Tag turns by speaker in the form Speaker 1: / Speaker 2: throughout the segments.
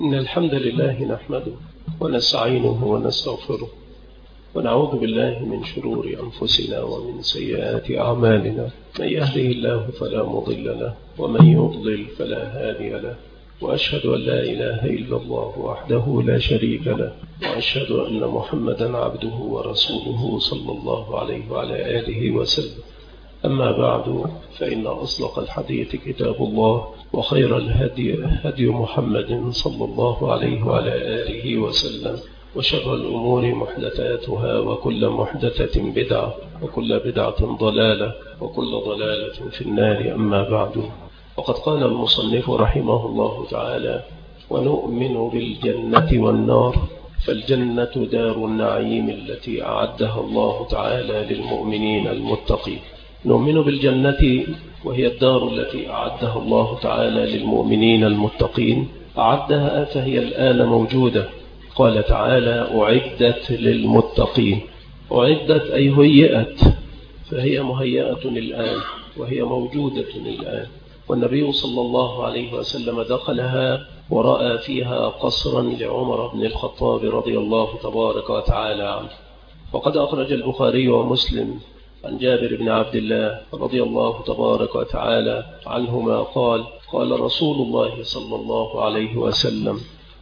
Speaker 1: إن الحمد لله نحمده ونستعينه ونستغفره ونعوذ بالله من شرور أنفسنا ومن سيئات أعمالنا. من يهده الله فلا مضل له ومن يضلل فلا هادي له، وأشهد أن لا إله إلا الله وحده لا شريك له، وأشهد أن محمدا عبده ورسوله صلى الله عليه وعلى آله وسلم. أما بعد، فإن أصدق الحديث كتاب الله، وخير الهدي هدي محمد صلى الله عليه وعلى آله وسلم، وشر الأمور محدثاتها، وكل محدثة بدعة، وكل بدعة ضلالة، وكل ضلالة في النار. أما بعد، وقد قال المصنف رحمه الله تعالى: ونؤمن بالجنة والنار، فالجنة دار النعيم التي أعدها الله تعالى للمؤمنين المتقين. نؤمن بالجنة وهي الدار التي أعدها الله تعالى للمؤمنين المتقين، أعدها فهي الآن موجودة. قال تعالى: أعدت للمتقين. أعدت أي هيئت، فهي مهيئة الآن وهي موجودة الآن. والنبي صلى الله عليه وسلم دخلها ورأى فيها قصرا لعمر بن الخطاب رضي الله تبارك وتعالى عنه. وقد أخرج البخاري ومسلم عن جابر بن عبد الله رضي الله تبارك وتعالى عنهما قال: قال رسول الله صلى الله عليه وسلم: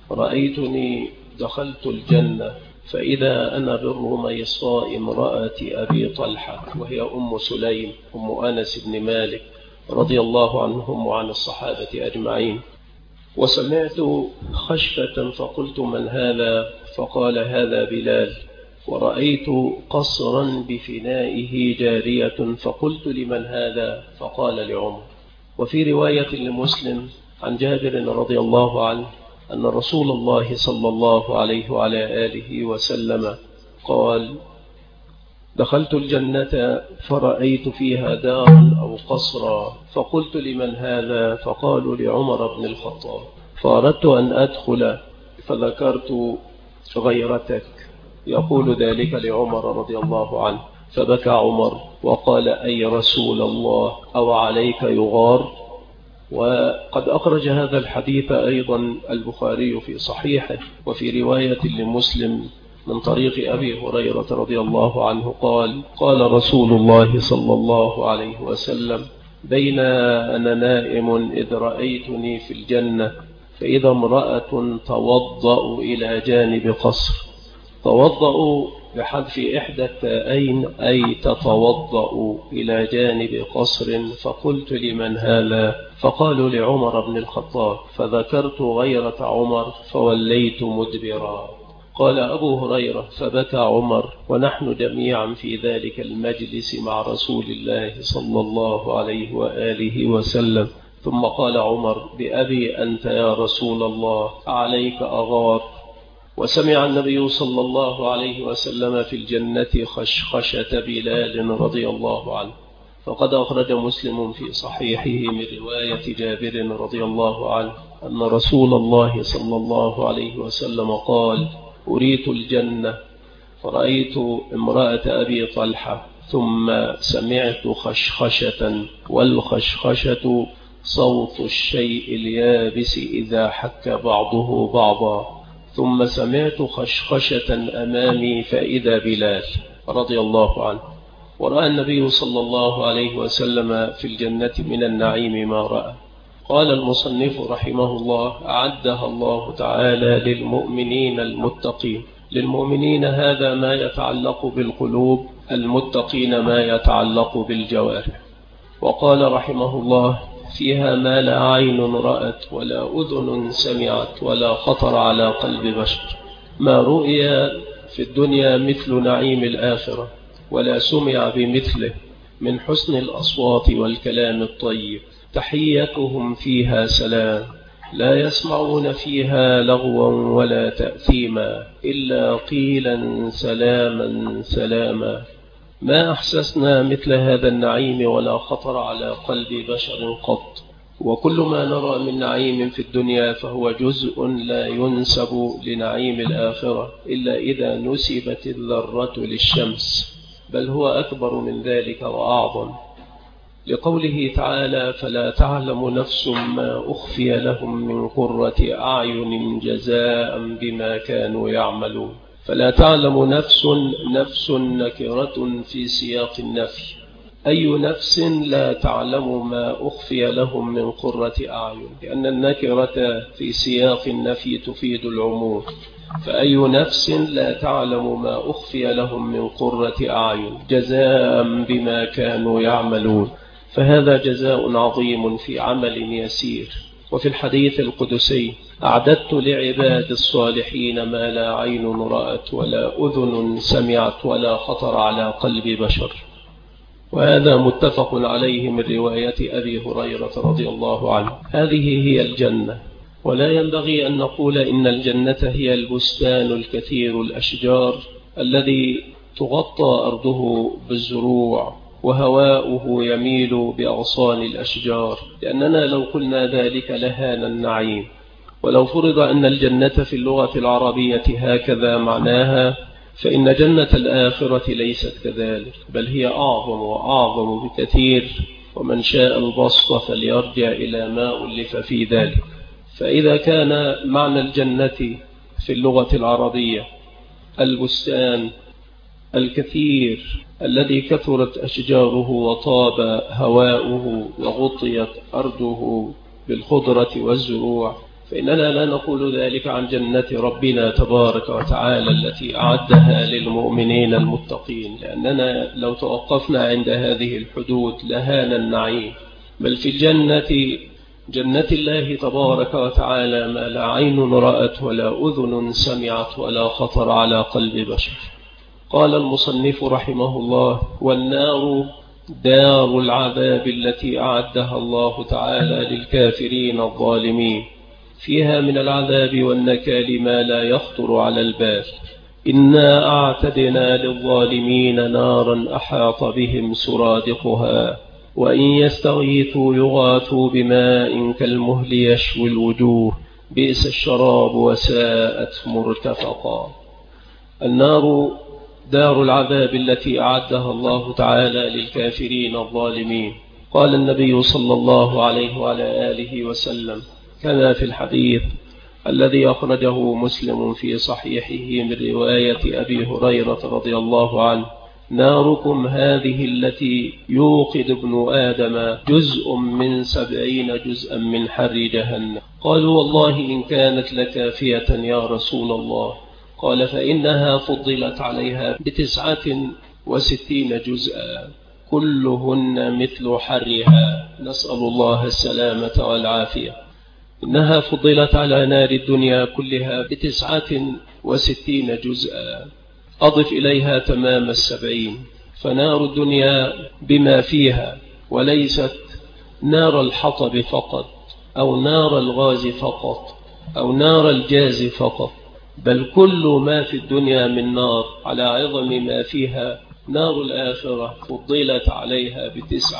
Speaker 1: رأيتني دخلت الجنة فإذا أنا بالرميصاء امرأة أبي طلحة، وهي أم سليم أم أنس بن مالك رضي الله عنهم وعن الصحابة أجمعين. وسمعت خشفة فقلت: من هذا؟ فقال: هذا بلال. ورأيت قصرا بفنائه جارية فقلت: لمن هذا؟ فقال: لعمر. وفي رواية لمسلم عن جابر رضي الله عنه أن رسول الله صلى الله عليه وعلى آله وسلم قال: دخلت الجنة فرأيت فيها دارا أو قصرا، فقلت: لمن هذا؟ فقالوا: لعمر بن الخطاب. فأردت أن أدخل فذكرت غيرتك، يقول ذلك لعمر رضي الله عنه، فبكى عمر وقال: أي رسول الله، أو عليك يغار؟ وقد أخرج هذا الحديث أيضا البخاري في صحيحه. وفي رواية لمسلم من طريق أبي هريرة رضي الله عنه قال: قال رسول الله صلى الله عليه وسلم: بين أنا نائم إذ رأيتني في الجنة فإذا امرأة توضأ إلى جانب قصر. توضأ بحذف إحدى التاءين أي تتوضأ إلى جانب قصر. فقلت: لمن هذا؟ فقالوا: لعمر بن الخطاب. فذكرت غيرة عمر فوليت مدبرا. قال أبو هريرة: فبكى عمر ونحن جميعا في ذلك المجلس مع رسول الله صلى الله عليه وآله وسلم. ثم قال عمر: بأبي أنت يا رسول الله، عليك أغار. وسمع النبي صلى الله عليه وسلم في الجنة خشخشة بلال رضي الله عنه. فقد أخرج مسلم في صحيحه من رواية جابر رضي الله عنه أن رسول الله صلى الله عليه وسلم قال: أريت الجنة فرأيت امرأة أبي طلحة ثم سمعت خشخشة، والخشخشة صوت الشيء اليابس إذا حك بعضه بعضا. ثم سمعت خشخشة أمامي فإذا بلال رضي الله عنه. ورأى النبي صلى الله عليه وسلم في الجنة من النعيم ما رأى. قال المصنف رحمه الله: أعدها الله تعالى للمؤمنين المتقين. للمؤمنين هذا ما يتعلق بالقلوب، المتقين ما يتعلق بالجوارح. وقال رحمه الله: فيها ما لا عين رأت ولا أذن سمعت ولا خطر على قلب بشر. ما رؤي في الدنيا مثل نعيم الآخرة، ولا سمع بمثله من حسن الأصوات والكلام الطيب. تحيتهم فيها سلام، لا يسمعون فيها لغوا ولا تأثيما إلا قيلا سلاما سلاما. ما أحسسنا مثل هذا النعيم ولا خطر على قلب بشر قط. وكل ما نرى من نعيم في الدنيا فهو جزء لا ينسب لنعيم الآخرة إلا إذا نسبت الذرة للشمس، بل هو أكبر من ذلك وأعظم. لقوله تعالى: فلا تعلم نفس ما أخفي لهم من قرة أعين جزاء بما كانوا يعملون. فلا تعلم نفس نكرة في سياق النفي، أي نفس لا تعلم ما أخفي لهم من قرة أعين، لأن النكرة في سياق النفي تفيد العموم، فأي نفس لا تعلم ما أخفي لهم من قرة أعين جزاء بما كانوا يعملون، فهذا جزاء عظيم في عمل يسير. وفي الحديث القدسي: أعددت لعباد الصالحين ما لا عين رأت ولا أذن سمعت ولا خطر على قلب بشر. وهذا متفق عليه من رواية أبي هريرة رضي الله عنه. هذه هي الجنة، ولا ينبغي أن نقول إن الجنة هي البستان الكثير الأشجار الذي تغطى أرضه بالزروع وهواؤه يميل بأغصان الأشجار، لأننا لو قلنا ذلك لهان النعيم. ولو فرض أن الجنة في اللغة العربية هكذا معناها، فإن جنة الآخرة ليست كذلك، بل هي أعظم وأعظم بكثير، ومن شاء البسط فليرجع إلى ما ألف في ذلك. فإذا كان معنى الجنة في اللغة العربية البستان الكثير الذي كثرت أشجاره وطاب هواؤه وغطيت أرضه بالخضرة والزروع، فإننا لا نقول ذلك عن جنة ربنا تبارك وتعالى التي أعدها للمؤمنين المتقين، لأننا لو توقفنا عند هذه الحدود لهان النعيم. بل في جنة الله تبارك وتعالى ما لا عين رأت ولا أذن سمعت ولا خطر على قلب بشر. قال المصنف رحمه الله: والنار دار العذاب التي أعدها الله تعالى للكافرين الظالمين، فيها من العذاب والنكال ما لا يخطر على البال. إنا أعتدنا للظالمين نارا أحاط بهم سرادقها، وإن يستغيثوا يغاثوا بماء كالمهل يشوي الوجوه، بئس الشراب وساءت مرتفقا. النار دار العذاب التي أعدها الله تعالى للكافرين الظالمين. قال النبي صلى الله عليه وعلى آله وسلم كما في الحديث الذي أخرجه مسلم في صحيحه من رواية أبي هريرة رضي الله عنه: ناركم هذه التي يوقد ابن آدم جزء من 70 جزءا من حر جهنم. قالوا: والله إن كانت لكافية يا رسول الله. قال: فإنها فضلت عليها ب69 جزءا كلهن مثل حرها، نسأل الله السلامة والعافية. إنها فضلت على نار الدنيا كلها ب69 جزءا، أضف إليها تمام 70، فنار الدنيا بما فيها، وليست نار الحطب فقط أو نار الغاز فقط أو نار الجاز فقط، بل كل ما في الدنيا من نار على عظم ما فيها نار الآخرة فضلت عليها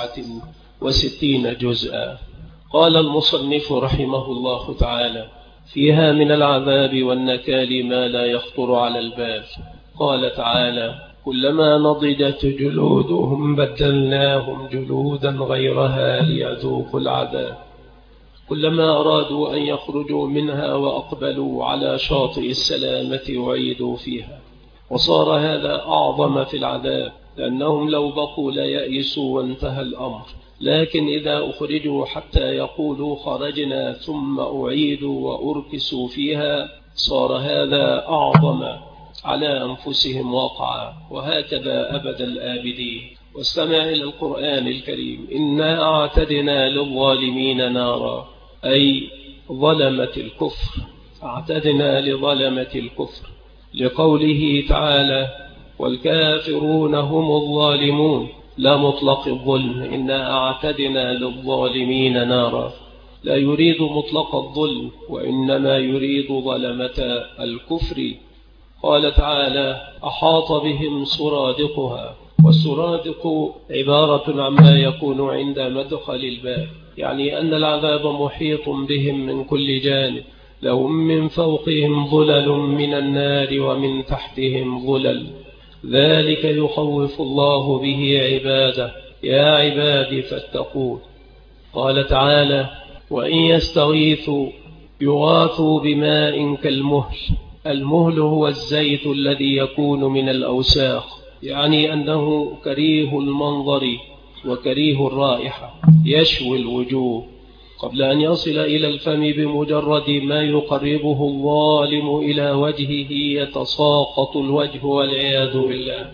Speaker 1: ب69 جزءا. قال المصنف رحمه الله تعالى: فيها من العذاب والنكال ما لا يخطر على البال. قال تعالى: كلما نضجت جلودهم بدلناهم جلودا غيرها ليذوقوا العذاب. كلما أرادوا أن يخرجوا منها وأقبلوا على شاطئ السلامة أعيدوا فيها. وصار هذا أعظم في العذاب، لأنهم لو بقوا ليأسوا وانتهى الأمر، لكن إذا أخرجوا حتى يقولوا خرجنا ثم أعيدوا وأركسوا فيها صار هذا أعظم على أنفسهم وقعا، وهكذا أبد الآبدين. واستمع إلى القرآن الكريم: إنا أعتدنا للظالمين نارا، أي ظلمة الكفر، أعتدنا لظلمة الكفر، لقوله تعالى: والكافرون هم الظالمون، لا مطلق الظلم. إنا أعتدنا للظالمين نارا لا يريد مطلق الظلم، وإنما يريد ظلمة الكفر. قال تعالى: أحاط بهم سرادقها. والسرادق عبارة عما يكون عند مدخل الباب، يعني أن العذاب محيط بهم من كل جانب، لهم من فوقهم ظلل من النار ومن تحتهم ظلل، ذلك يخوف الله به عباده، يا عبادي فاتقون. قال تعالى: وإن يستغيثوا يغاثوا بماء كالمهل. المهل هو الزيت الذي يكون من الأوساخ، يعني أنه كريه المنظر وكريه الرائحة، يشوي الوجوه قبل أن يصل إلى الفم بمجرد ما يقربه الظالم إلى وجهه يتساقط الوجه والعياذ بالله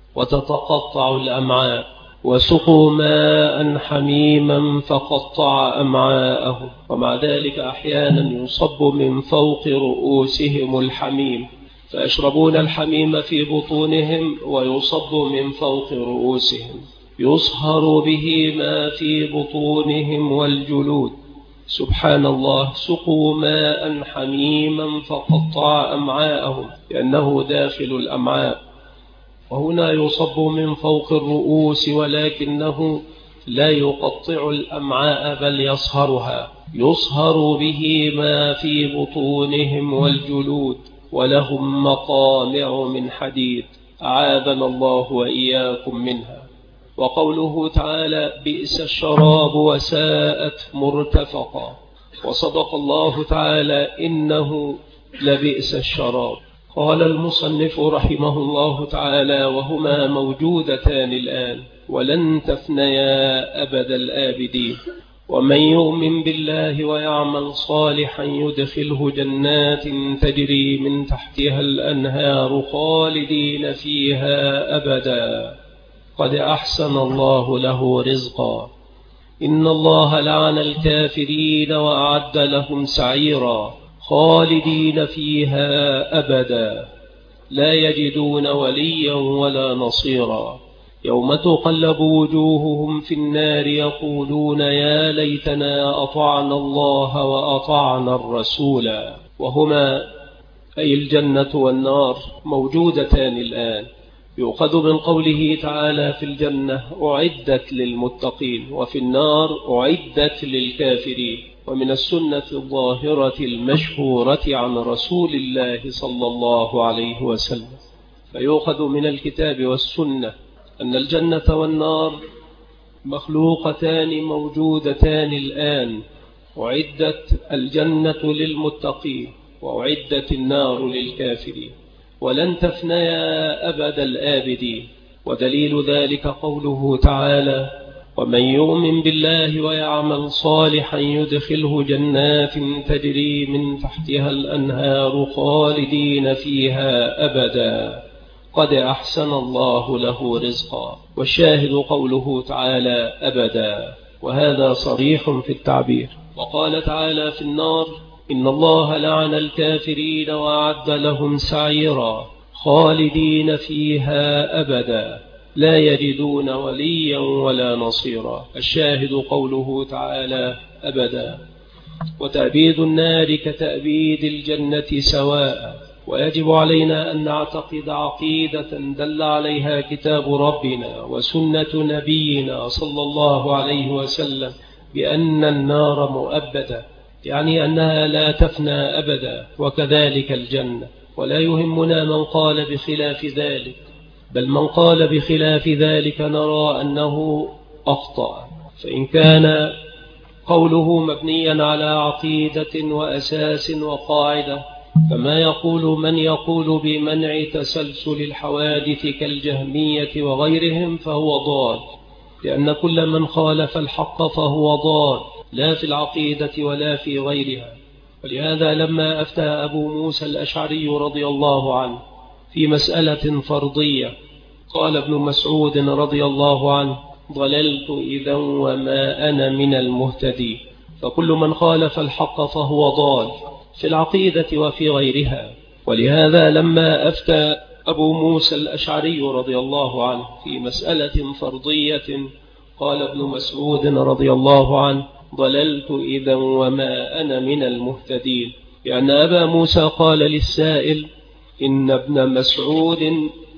Speaker 1: وتتقطع الأمعاء. وسقوا ماء حميما فقطع أمعاءهم. ومع ذلك أحيانا يصب من فوق رؤوسهم الحميم، فيشربون الحميم في بطونهم ويصب من فوق رؤوسهم، يصهر به ما في بطونهم والجلود. سبحان الله. سقوا ماء حميما فقطع أمعاءهم، لأنه داخل الأمعاء. وهنا يصب من فوق الرؤوس، ولكنه لا يقطع الأمعاء بل يصهرها، يصهر به ما في بطونهم والجلود، ولهم مقامع من حديد، أعاذنا الله وإياكم منها. وقوله تعالى: بئس الشراب وساءت مرتفقا. وصدق الله تعالى: إنه لبئس الشراب. قال المصنف رحمه الله تعالى: وهما موجودتان الآن ولن تفنيا أبد الآبدين. ومن يؤمن بالله ويعمل صالحا يدخله جنات تجري من تحتها الأنهار خالدين فيها أبدا قد أحسن الله له رزقا. إن الله لعن الكافرين وأعد لهم سعيرا خالدين فيها أبدا لا يجدون وليا ولا نصيرا. يوم تقلب وجوههم في النار يقولون يا ليتنا أطعنا الله وأطعنا الرسولا. وهما أي الجنة والنار موجودتان الآن. يؤخذ من قوله تعالى في الجنة: أعدت للمتقين، وفي النار: أعدت للكافرين. ومن السنة الظاهرة المشهورة عن رسول الله صلى الله عليه وسلم، فيؤخذ من الكتاب والسنة أن الجنة والنار مخلوقتان موجودتان الآن. أعدت الجنة للمتقين وأعدت النار للكافرين، ولن تفنيا أبد الآبدين. ودليل ذلك قوله تعالى: ومن يؤمن بالله ويعمل صالحا يدخله جنات تجري من تحتها الأنهار خالدين فيها أبدا قد أحسن الله له رزقا. والشاهد قوله تعالى: أبدا، وهذا صريح في التعبير. وقال تعالى في النار: إن الله لعن الكافرين وأعد لهم سعيرا خالدين فيها أبدا لا يجدون وليا ولا نصيرا. الشاهد قوله تعالى: أبدا. وتأبيد النار كتأبيد الجنة سواء. ويجب علينا أن نعتقد عقيدة دل عليها كتاب ربنا وسنة نبينا صلى الله عليه وسلم بأن النار مؤبدة، يعني أنها لا تفنى أبدا، وكذلك الجنة. ولا يهمنا من قال بخلاف ذلك، بل من قال بخلاف ذلك نرى أنه أخطأ. فإن كان قوله مبنيا على عقيدة وأساس وقاعدة، فما يقول من يقول بمنع تسلسل الحوادث كالجهمية وغيرهم فهو ضال، لأن كل من خالف الحق فهو ضال، لا في العقيدة ولا في غيرها. ولهذا لما أفتى أبو موسى الأشعري رضي الله عنه في مسألة فرضية، قال ابن مسعود رضي الله عنه: ضللت إذا وما أنا من المهتدين. فكل من خالف الحق فهو ضال في العقيدة وفي غيرها. ولهذا لما أفتى أبو موسى الأشعري رضي الله عنه في مسألة فرضية، قال ابن مسعود رضي الله عنه: ضللت إذا وما أنا من المهتدين، لأن أبا موسى قال للسائل: إن ابن مسعود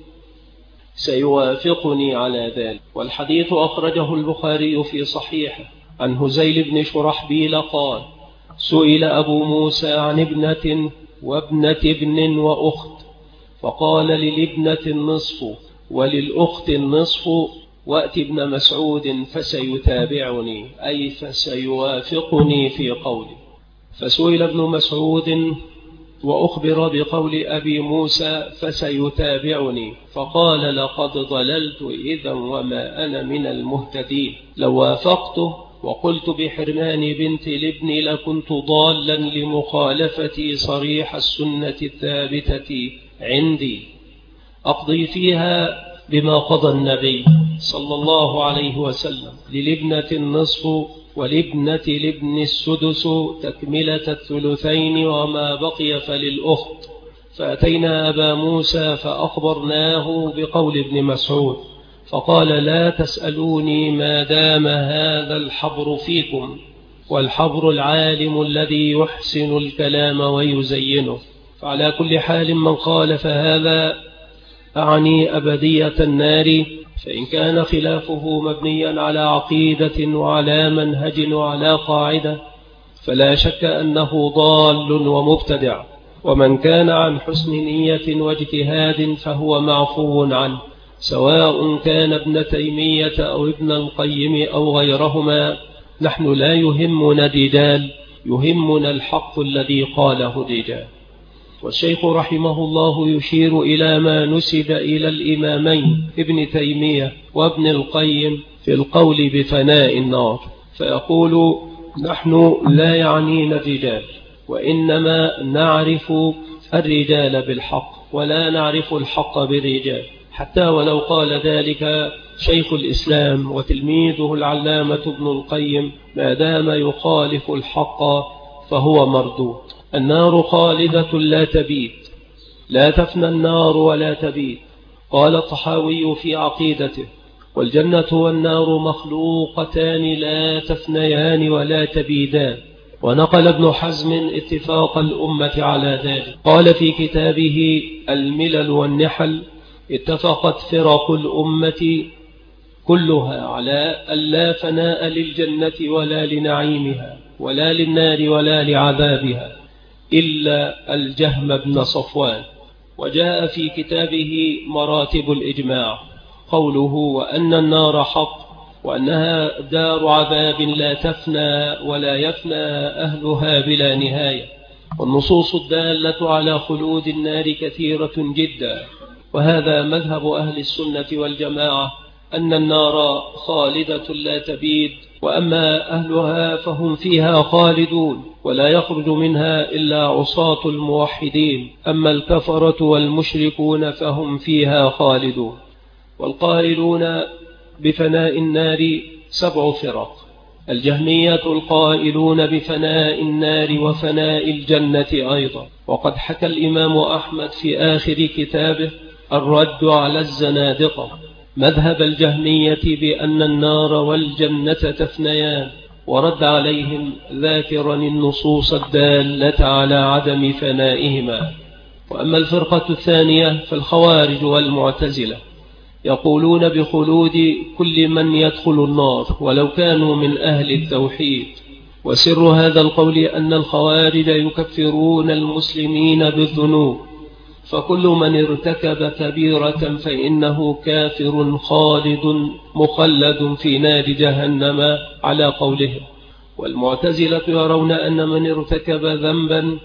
Speaker 1: سيوافقني على ذلك. والحديث أخرجه البخاري في صحيحه عن هزيل بن شرحبيل قال: سئل أبو موسى عن ابنة وابنة ابن وأخت، فقال: للابنة النصف وللأخت النصف وأت ابن مسعود فسيتابعني، أي فسيوافقني في قولي. فسئل ابن مسعود وأخبر بقول أبي موسى فسيتابعني، فقال لقد ضللت إذا وما أنا من المهتدين، لو وافقته وقلت بحرمان بنت لابني لكنت ضالا لمخالفتي صريح السنة الثابتة عندي، أقضي فيها بما قضى النبي صلى الله عليه وسلم، للابنة النصف ولابنة لابن السدس تكملة الثلثين وما بقي فللأخت. فأتينا أبا موسى فأخبرناه بقول ابن مسعود، فقال لا تسألوني ما دام هذا الحبر فيكم، والحبر العالم الذي يحسن الكلام ويزينه. فعلى كل حال من قال فهذا أعني أبدية النار، فإن كان خلافه مبنيا على عقيدة وعلى منهج وعلى قاعدة فلا شك أنه ضال ومبتدع، ومن كان عن حسن نية واجتهاد فهو معفو عنه، سواء كان ابن تيمية أو ابن القيم أو غيرهما. نحن لا يهمنا الرجال، يهمنا الحق الذي قاله الرجال. والشيخ رحمه الله يشير إلى ما نسب إلى الإمامين ابن تيمية وابن القيم في القول بفناء النار، فيقول نحن لا يعنينا الرجال، وإنما نعرف الرجال بالحق ولا نعرف الحق بالرجال، حتى ولو قال ذلك شيخ الإسلام وتلميذه العلامة ابن القيم ما دام يخالف الحق فهو مردود. النار خالدة لا تبيد، لا تفنى النار ولا تبيد. قال الطحاوي في عقيدته والجنة والنار مخلوقتان لا تفنيان ولا تبيدان. ونقل ابن حزم اتفاق الأمة على ذلك، قال في كتابه الملل والنحل اتفقت فرق الأمة كلها على ألا فناء للجنة ولا لنعيمها ولا للنار ولا لعذابها إلا الجهم بن صفوان. وجاء في كتابه مراتب الإجماع قوله وأن النار حق وأنها دار عذاب لا تفنى ولا يفنى أهلها بلا نهاية. والنصوص الدالة على خلود النار كثيرة جدا، وهذا مذهب أهل السنة والجماعة أن النار خالدة لا تبيد، وأما أهلها فهم فيها خالدون ولا يخرج منها إلا عصاة الموحدين، أما الكفرة والمشركون فهم فيها خالدون. والقائلون بفناء النار 7 فرق: الجهمية القائلون بفناء النار وفناء الجنة أيضا. وقد حكى الإمام أحمد في آخر كتابه الرد على الزنادقة مذهب الجهمية بأن النار والجنة تفنيان، ورد عليهم ذاكرا النصوص الدالة على عدم فنائهما. وأما الفرقة الثانية فالخوارج والمعتزلة يقولون بخلود كل من يدخل النار ولو كانوا من أهل التوحيد. وسر هذا القول أن الخوارج يكفرون المسلمين بالذنوب، فكل من ارتكب كبيرة فإنه كافر خالد مخلد في نار جهنم على قولهم. والمعتزلة يرون أن من ارتكب ذنبا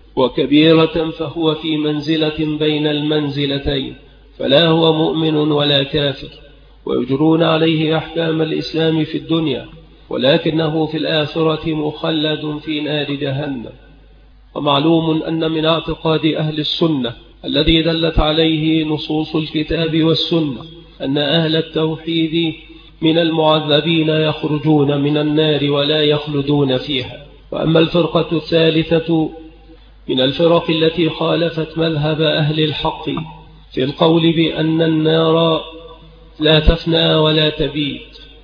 Speaker 1: وكبيرة فهو في منزلة بين المنزلتين، فلا هو مؤمن ولا كافر، ويجرون عليه أحكام الإسلام في الدنيا، ولكنه في الآخرة مخلد في نار جهنم. ومعلوم أن من اعتقاد أهل السنة الذي دلت عليه نصوص الكتاب والسنة أن أهل التوحيد من المعذبين يخرجون من النار ولا يخلدون فيها. وأما الفرقة الثالثة من الفرق التي خالفت مذهب أهل الحق في القول بأن النار لا تفنى ولا تبيد،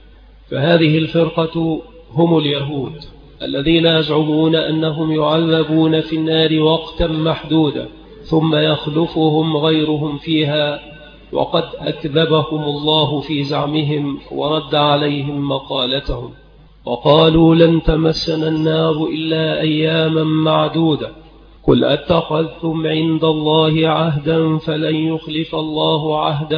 Speaker 1: فهذه الفرقة هم اليهود الذين يزعمون أنهم يعذبون في النار وقتا محدودا ثم يخلفهم غيرهم فيها، وقد أكذبهم الله في زعمهم ورد عليهم مقالتهم، وقالوا لن تمسنا النار إلا أياما معدودة، قل أتخذتم عند الله عهدا فلن يخلف الله عهده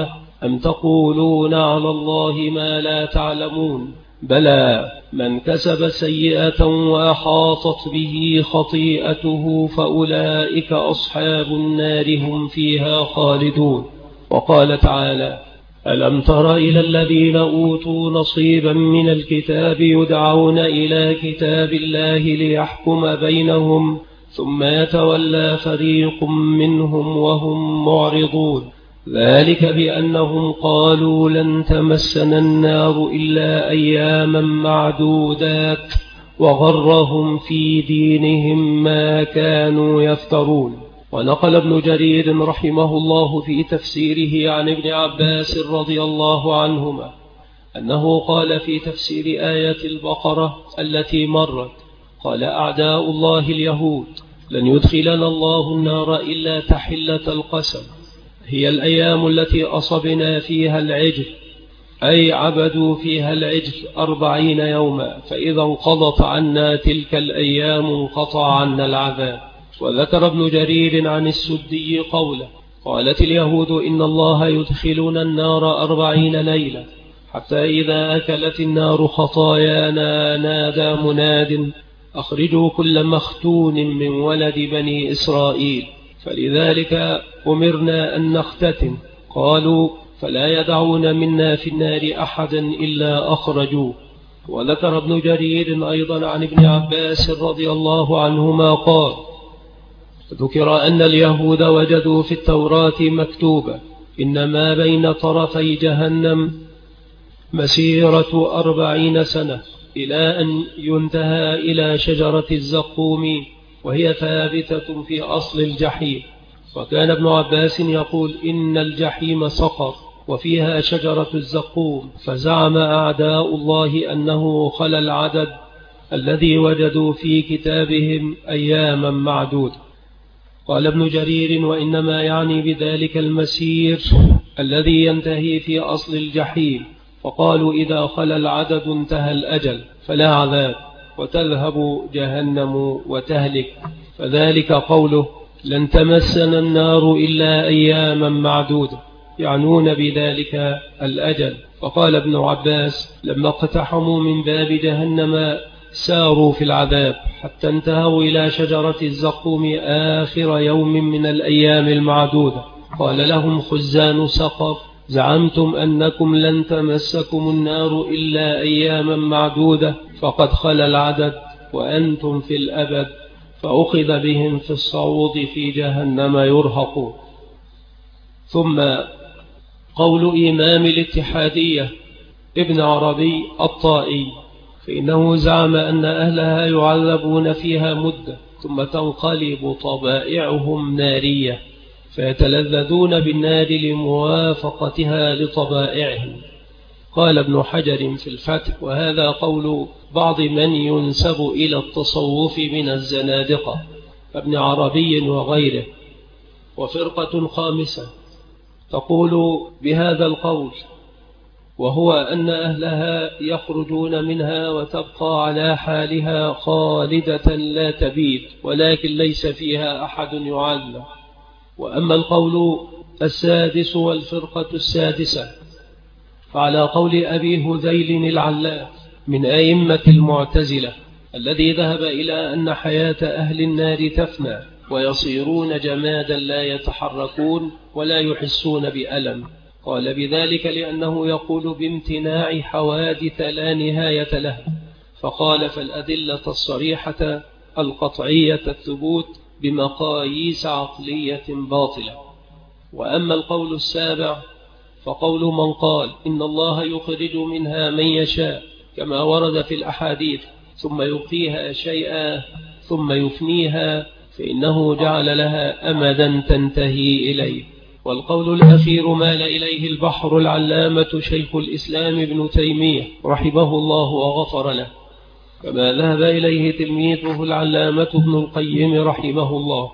Speaker 1: أم تقولون على الله ما لا تعلمون بلى من كسب سيئة وأحاطت به خطيئته فأولئك أصحاب النار هم فيها خالدون. وقال تعالى ألم تر إلى الذين أوتوا نصيبا من الكتاب يدعون إلى كتاب الله ليحكم بينهم ثم يتولى فريق منهم وهم معرضون ذلك بأنهم قالوا لن تمسنا النار إلا أياما معدودات وغرهم في دينهم ما كانوا يفترون. ونقل ابن جرير رحمه الله في تفسيره عن ابن عباس رضي الله عنهما أنه قال في تفسير آية البقرة التي مرت قال أعداء الله اليهود لن يدخلنا الله النار إلا تحلة القسم هي الأيام التي أصبنا فيها العجل أي عبدوا فيها العجل 40 يوما فإذا انقضت عنا تلك الأيام انقطع عنا العذاب. وذكر ابن جرير عن السدي قوله قالت اليهود إن الله يدخلنا النار 40 ليلة حتى إذا أكلت النار خطايانا نادى مناد أخرجوا كل مختون من ولد بني إسرائيل فلذلك أمرنا أن نختتن قالوا فلا يدعون منا في النار أحدا إلا أخرجوه. وذكر ابن جرير أيضا عن ابن عباس رضي الله عنهما قال ذكر أن اليهود وجدوا في التوراة مكتوبة إن ما بين طرفي جهنم مسيرة 40 سنة إلى أن ينتهى إلى شجرة الزقوم وهي ثابتة في أصل الجحيم. وكان ابن عباس يقول إن الجحيم سقر وفيها شجرة الزقوم فزعم أعداء الله أنه خلا العدد الذي وجدوا في كتابهم أياما معدودة. قال ابن جرير وإنما يعني بذلك المسير الذي ينتهي في أصل الجحيم فقالوا إذا خلا العدد انتهى الأجل فلا عذاب وتذهب جهنم وتهلك فذلك قوله لن تمسنا النار إلا أياما معدودة يعنون بذلك الأجل. فقال ابن عباس لما اقتحموا من باب جهنم ساروا في العذاب حتى انتهوا إلى شجرة الزقوم آخر يوم من الأيام المعدودة قال لهم خزان سقر زعمتم أنكم لن تمسكم النار إلا أياما معدودة فقد خلا العدد وأنتم في الأبد فأخذ بهم في الصعود في جهنم يرهقون. ثم قول إمام الاتحادية ابن عربي الطائي فإنه زعم أن أهلها يعذبون فيها مدة ثم تنقلب طبائعهم نارية فيتلذذون بالنار لموافقتها لطبائعهم. قال ابن حجر في الفتح وهذا قول بعض من ينسب إلى التصوف من الزنادقة ابن عربي وغيره. وفرقة خامسة تقول بهذا القول وهو أن أهلها يخرجون منها وتبقى على حالها خالدة لا تبيد ولكن ليس فيها أحد يعذب. وأما القول السادس والفرقة السادسة فعلى قول أبي هذيل العلاف من أئمة المعتزلة الذي ذهب إلى أن حياة أهل النار تفنى ويصيرون جمادا لا يتحركون ولا يحسون بألم. قال بذلك لأنه يقول بامتناع حوادث لا نهاية لها فخالف الأدلة الصريحة القطعية الثبوت بمقاييس عقلية باطلة. وأما القول السابع فقول من قال إن الله يخرج منها من يشاء كما ورد في الأحاديث ثم يبقيها شيئا ثم يفنيها فإنه جعل لها أمدا تنتهي إليه. والقول الأخير مال إليه البحر العلامة شيخ الإسلام ابن تيمية رحمه الله وغفر له كما ذهب إليه تلميذه العلامة ابن القيم رحمه الله.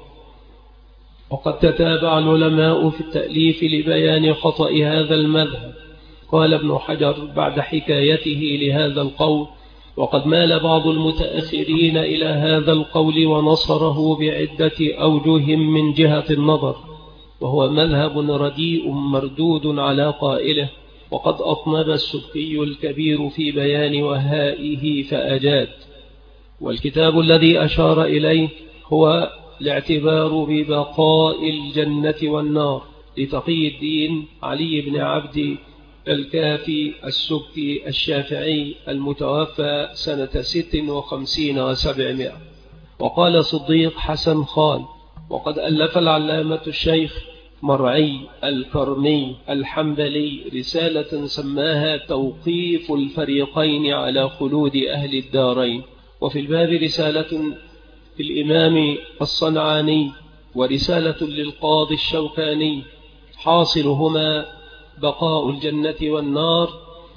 Speaker 1: وقد تتابع العلماء في التأليف لبيان خطأ هذا المذهب. قال ابن حجر بعد حكايته لهذا القول وقد مال بعض المتأخرين إلى هذا القول ونصره بعدة أوجه من جهة النظر وهو مذهب رديء مردود على قائله، وقد أطنب السبكي الكبير في بيان وهائه فأجاد. والكتاب الذي أشار إليه هو الاعتبار ببقاء الجنة والنار لتقي الدين علي بن عبد الكافي السبكي الشافعي المتوفى سنة 56 و700. وقال صديق حسن خان: وقد ألف العلامة الشيخ مرعي الكرمي الحنبلي رسالة سماها توقيف الفريقين على خلود أهل الدارين، وفي الباب رسالة الإمام الصنعاني ورسالة للقاضي الشوكاني، حاصلهما بقاء الجنة والنار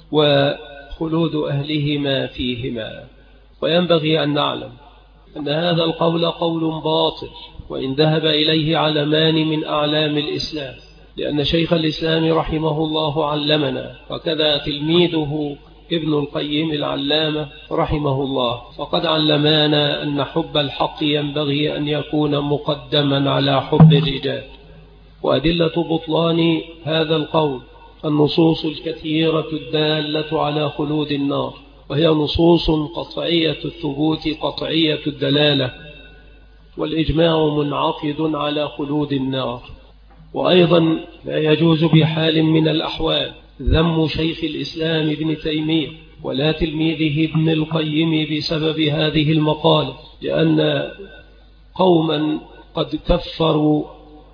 Speaker 1: وخلود أهلهما فيهما. وينبغي أن نعلم أن هذا القول قول باطل، وإن ذهب إليه علمان من أعلام الإسلام، لأن شيخ الإسلام رحمه الله علمنا، وكذا تلميذه ابن القيم العلامة رحمه الله، فقد علمانا أن حب الحق ينبغي أن يكون مقدما على حب الرجال. وأدلة بطلان هذا القول النصوص الكثيرة الدالة على خلود النار، وهي نصوص قطعية الثبوت قطعية الدلالة، والإجماع منعقد على خلود النار. وأيضا لا يجوز بحال من الأحوال ذم شيخ الإسلام ابن تيمية ولا تلميذه ابن القيم بسبب هذه المقالة، لأن قوما قد كفروا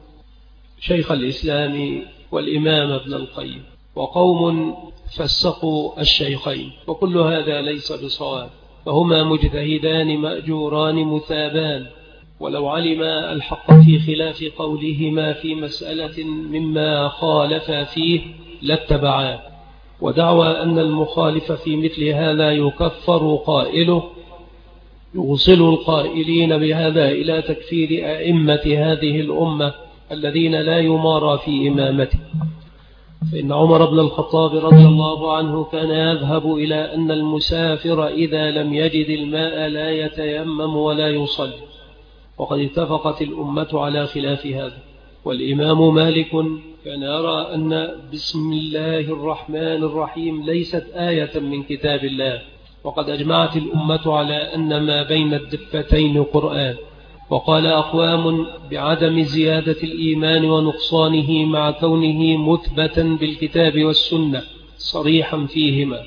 Speaker 1: شيخ الإسلام والإمام ابن القيم، وقوم فسقوا الشيخين، وكل هذا ليس بصواب، فهما مجتهدان مأجوران مثابان، ولو علم الحق في خلاف قولهما في مسألة مما خالف فيه لاتبعاه. ودعوى أن المخالف في مثل هذا يكفر قائله يوصل القائلين بهذا إلى تكفير أئمة هذه الأمة الذين لا يمارى في إمامته. فإن عمر بن الخطاب رضي الله عنه كان يذهب إلى أن المسافر إذا لم يجد الماء لا يتيمم ولا يصلي، وقد اتفقت الأمة على خلاف هذا. والإمام مالك كان يرى أن بسم الله الرحمن الرحيم ليست آية من كتاب الله، وقد أجمعت الأمة على أن ما بين الدفتين قرآن. وقال أقوام بعدم زيادة الإيمان ونقصانه مع كونه مثبتا بالكتاب والسنة صريحا فيهما،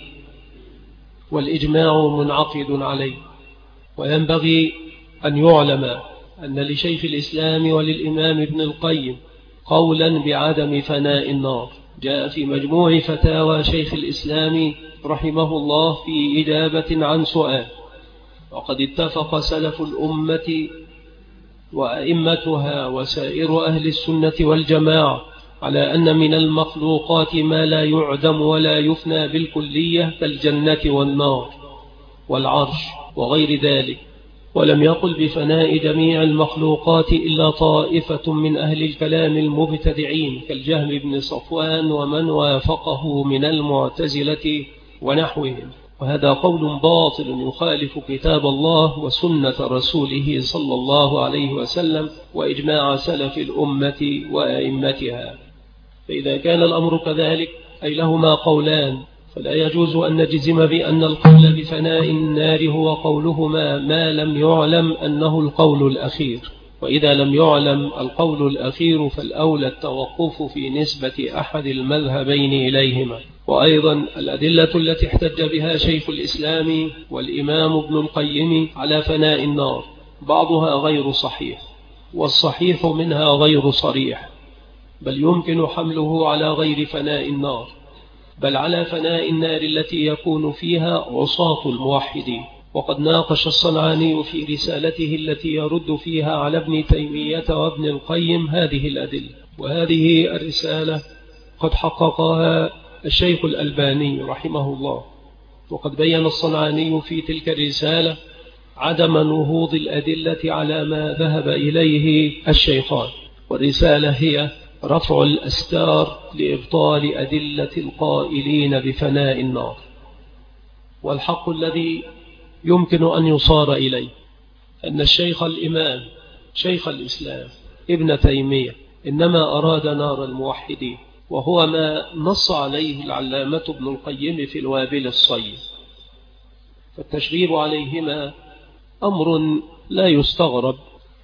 Speaker 1: والإجماع منعقد عليه. وينبغي أن يعلم أن لشيخ الإسلام وللإمام ابن القيم قولا بعدم فناء النار، جاء في مجموع فتاوى شيخ الإسلام رحمه الله في إجابة عن سؤال. وقد اتفق سلف الأمة وأئمتها وسائر أهل السنة والجماعة على أن من المخلوقات ما لا يعدم ولا يفنى بالكلية كالجنة والنار والعرش وغير ذلك، ولم يقل بفناء جميع المخلوقات إلا طائفة من أهل الكلام المبتدعين كالجهم بن صفوان ومن وافقه من المعتزلة ونحوهم. وهذا قول باطل يخالف كتاب الله وسنة رسوله صلى الله عليه وسلم وإجماع سلف الأمة وأئمتها. فإذا كان الأمر كذلك أي لهما قولان، فلا يجوز أن نجزم بأن القول بفناء النار هو قولهما ما لم يعلم أنه القول الأخير. وإذا لم يعلم القول الأخير فالأولى التوقف في نسبة أحد المذهبين إليهما. وأيضا الأدلة التي احتج بها شيخ الإسلام والإمام ابن القيم على فناء النار بعضها غير صحيح، والصحيح منها غير صريح، بل يمكن حمله على غير فناء النار، بل على فناء النار التي يكون فيها عصاة الموحدين. وقد ناقش الصنعاني في رسالته التي يرد فيها على ابن تيمية وابن القيم هذه الأدلة، وهذه الرسالة قد حققها الشيخ الألباني رحمه الله. وقد بين الصنعاني في تلك الرسالة عدم نهوض الأدلة على ما ذهب إليه الشيخان، والرسالة هي رفع الأستار لإبطال أدلة القائلين بفناء النار. والحق الذي يمكن أن يصار إليه أن الشيخ الإمام شيخ الإسلام ابن تيمية إنما أراد نار الموحدين، وهو ما نص عليه العلامة ابن القيم في الوابل الصيب. فالتشريب عليهما أمر لا يستغرب،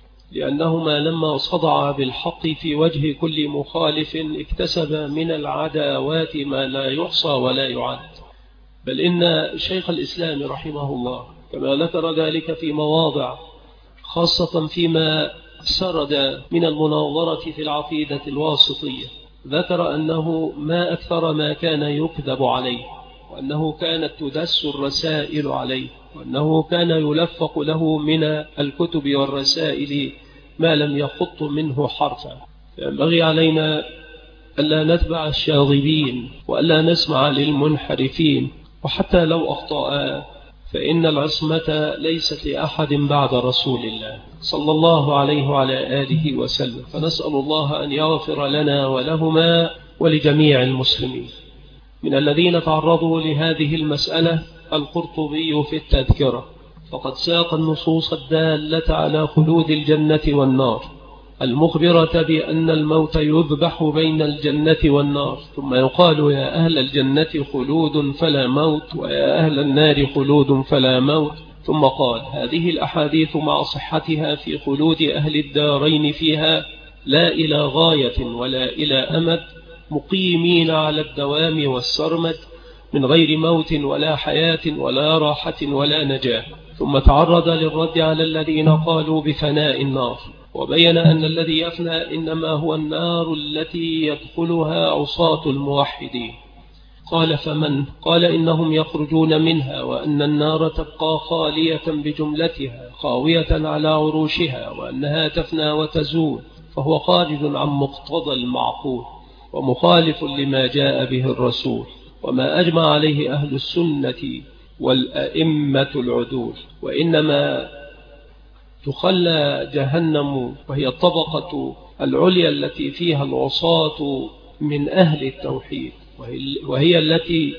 Speaker 1: لأنهما لما صدعا بالحق في وجه كل مخالف اكتسب من العداوات ما لا يحصى ولا يعد. بل إن شيخ الإسلام رحمه الله كما ذكر ذلك في مواضع، خاصة فيما سرد من المناظرة في العقيدة الواسطية، ذكر أنه ما أكثر ما كان يكذب عليه، وأنه كانت تدس الرسائل عليه، وأنه كان يلفق له من الكتب والرسائل ما لم يخط منه حرفا. فينبغي علينا ألا نتبع الشاغبين وألا نسمع للمنحرفين، وحتى لو أخطأ فإن العصمة ليست لأحد بعد رسول الله صلى الله عليه وعلى آله وسلم. فنسأل الله أن يغفر لنا ولهما ولجميع المسلمين. من الذين تعرضوا لهذه المسألة القرطبي في التذكرة، فقد ساق النصوص الدالة على خلود الجنة والنار، المخبرة بأن الموت يذبح بين الجنة والنار، ثم يقال يا أهل الجنة خلود فلا موت، ويا أهل النار خلود فلا موت. ثم قال هذه الأحاديث مع صحتها في خلود أهل الدارين فيها لا إلى غاية ولا إلى أمد، مقيمين على الدوام والسرمد من غير موت ولا حياة ولا راحة ولا نجاة. ثم تعرض للرد على الذين قالوا بفناء النار، وبين أن الذي يفنى إنما هو النار التي يدخلها عصاة الموحدين. قال فمن؟ قال إنهم يخرجون منها، وأن النار تبقى خالية بجملتها خاوية على عروشها، وأنها تفنى وتزول، فهو خارج عن مقتضى المعقول ومخالف لما جاء به الرسول وما أجمع عليه أهل السنة والأئمة العدول. وإنما تخلى جهنم، وهي الطبقة العليا التي فيها العصاة من أهل التوحيد، وهي التي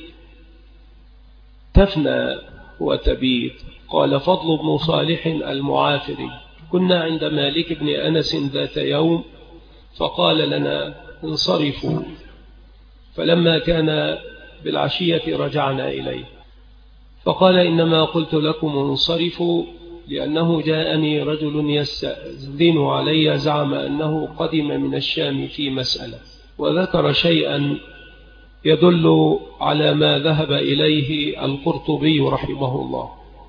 Speaker 1: تفنى وتبيد. قال فضل بن صالح المعافري كنا عند مالك بن أنس ذات يوم فقال لنا انصرفوا، فلما كان بالعشية رجعنا إليه فقال إنما قلت لكم انصرفوا لأنه جاءني رجل يستأذن علي، زعم أنه قدم من الشام في مسألة، وذكر شيئا يدل على ما ذهب إليه القرطبي رحمه الله.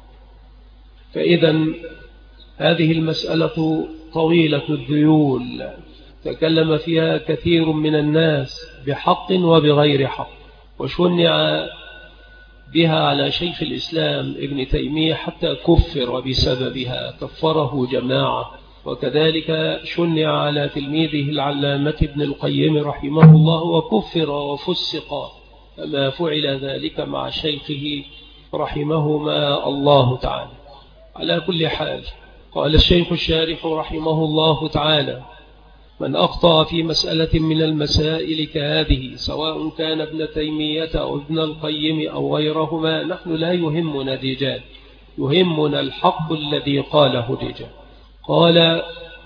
Speaker 1: فإذا هذه المسألة طويلة الذيول، تكلم فيها كثير من الناس بحق وبغير حق، وشنع بها على شيخ الإسلام ابن تيمية حتى كفر بسببها، كفره جماعة. وكذلك شنع على تلميذه العلامة ابن القيم رحمه الله وكفر وفسق، فما فعل ذلك مع شيخه رحمهما الله تعالى. على كل حال قال الشيخ الشارح رحمه الله تعالى من أخطأ في مسألة من المسائل كهذه، سواء كان ابن تيمية أو ابن القيم أو غيرهما، نحن لا يهمنا الرجال، يهمنا الحق الذي قاله الرجال. قال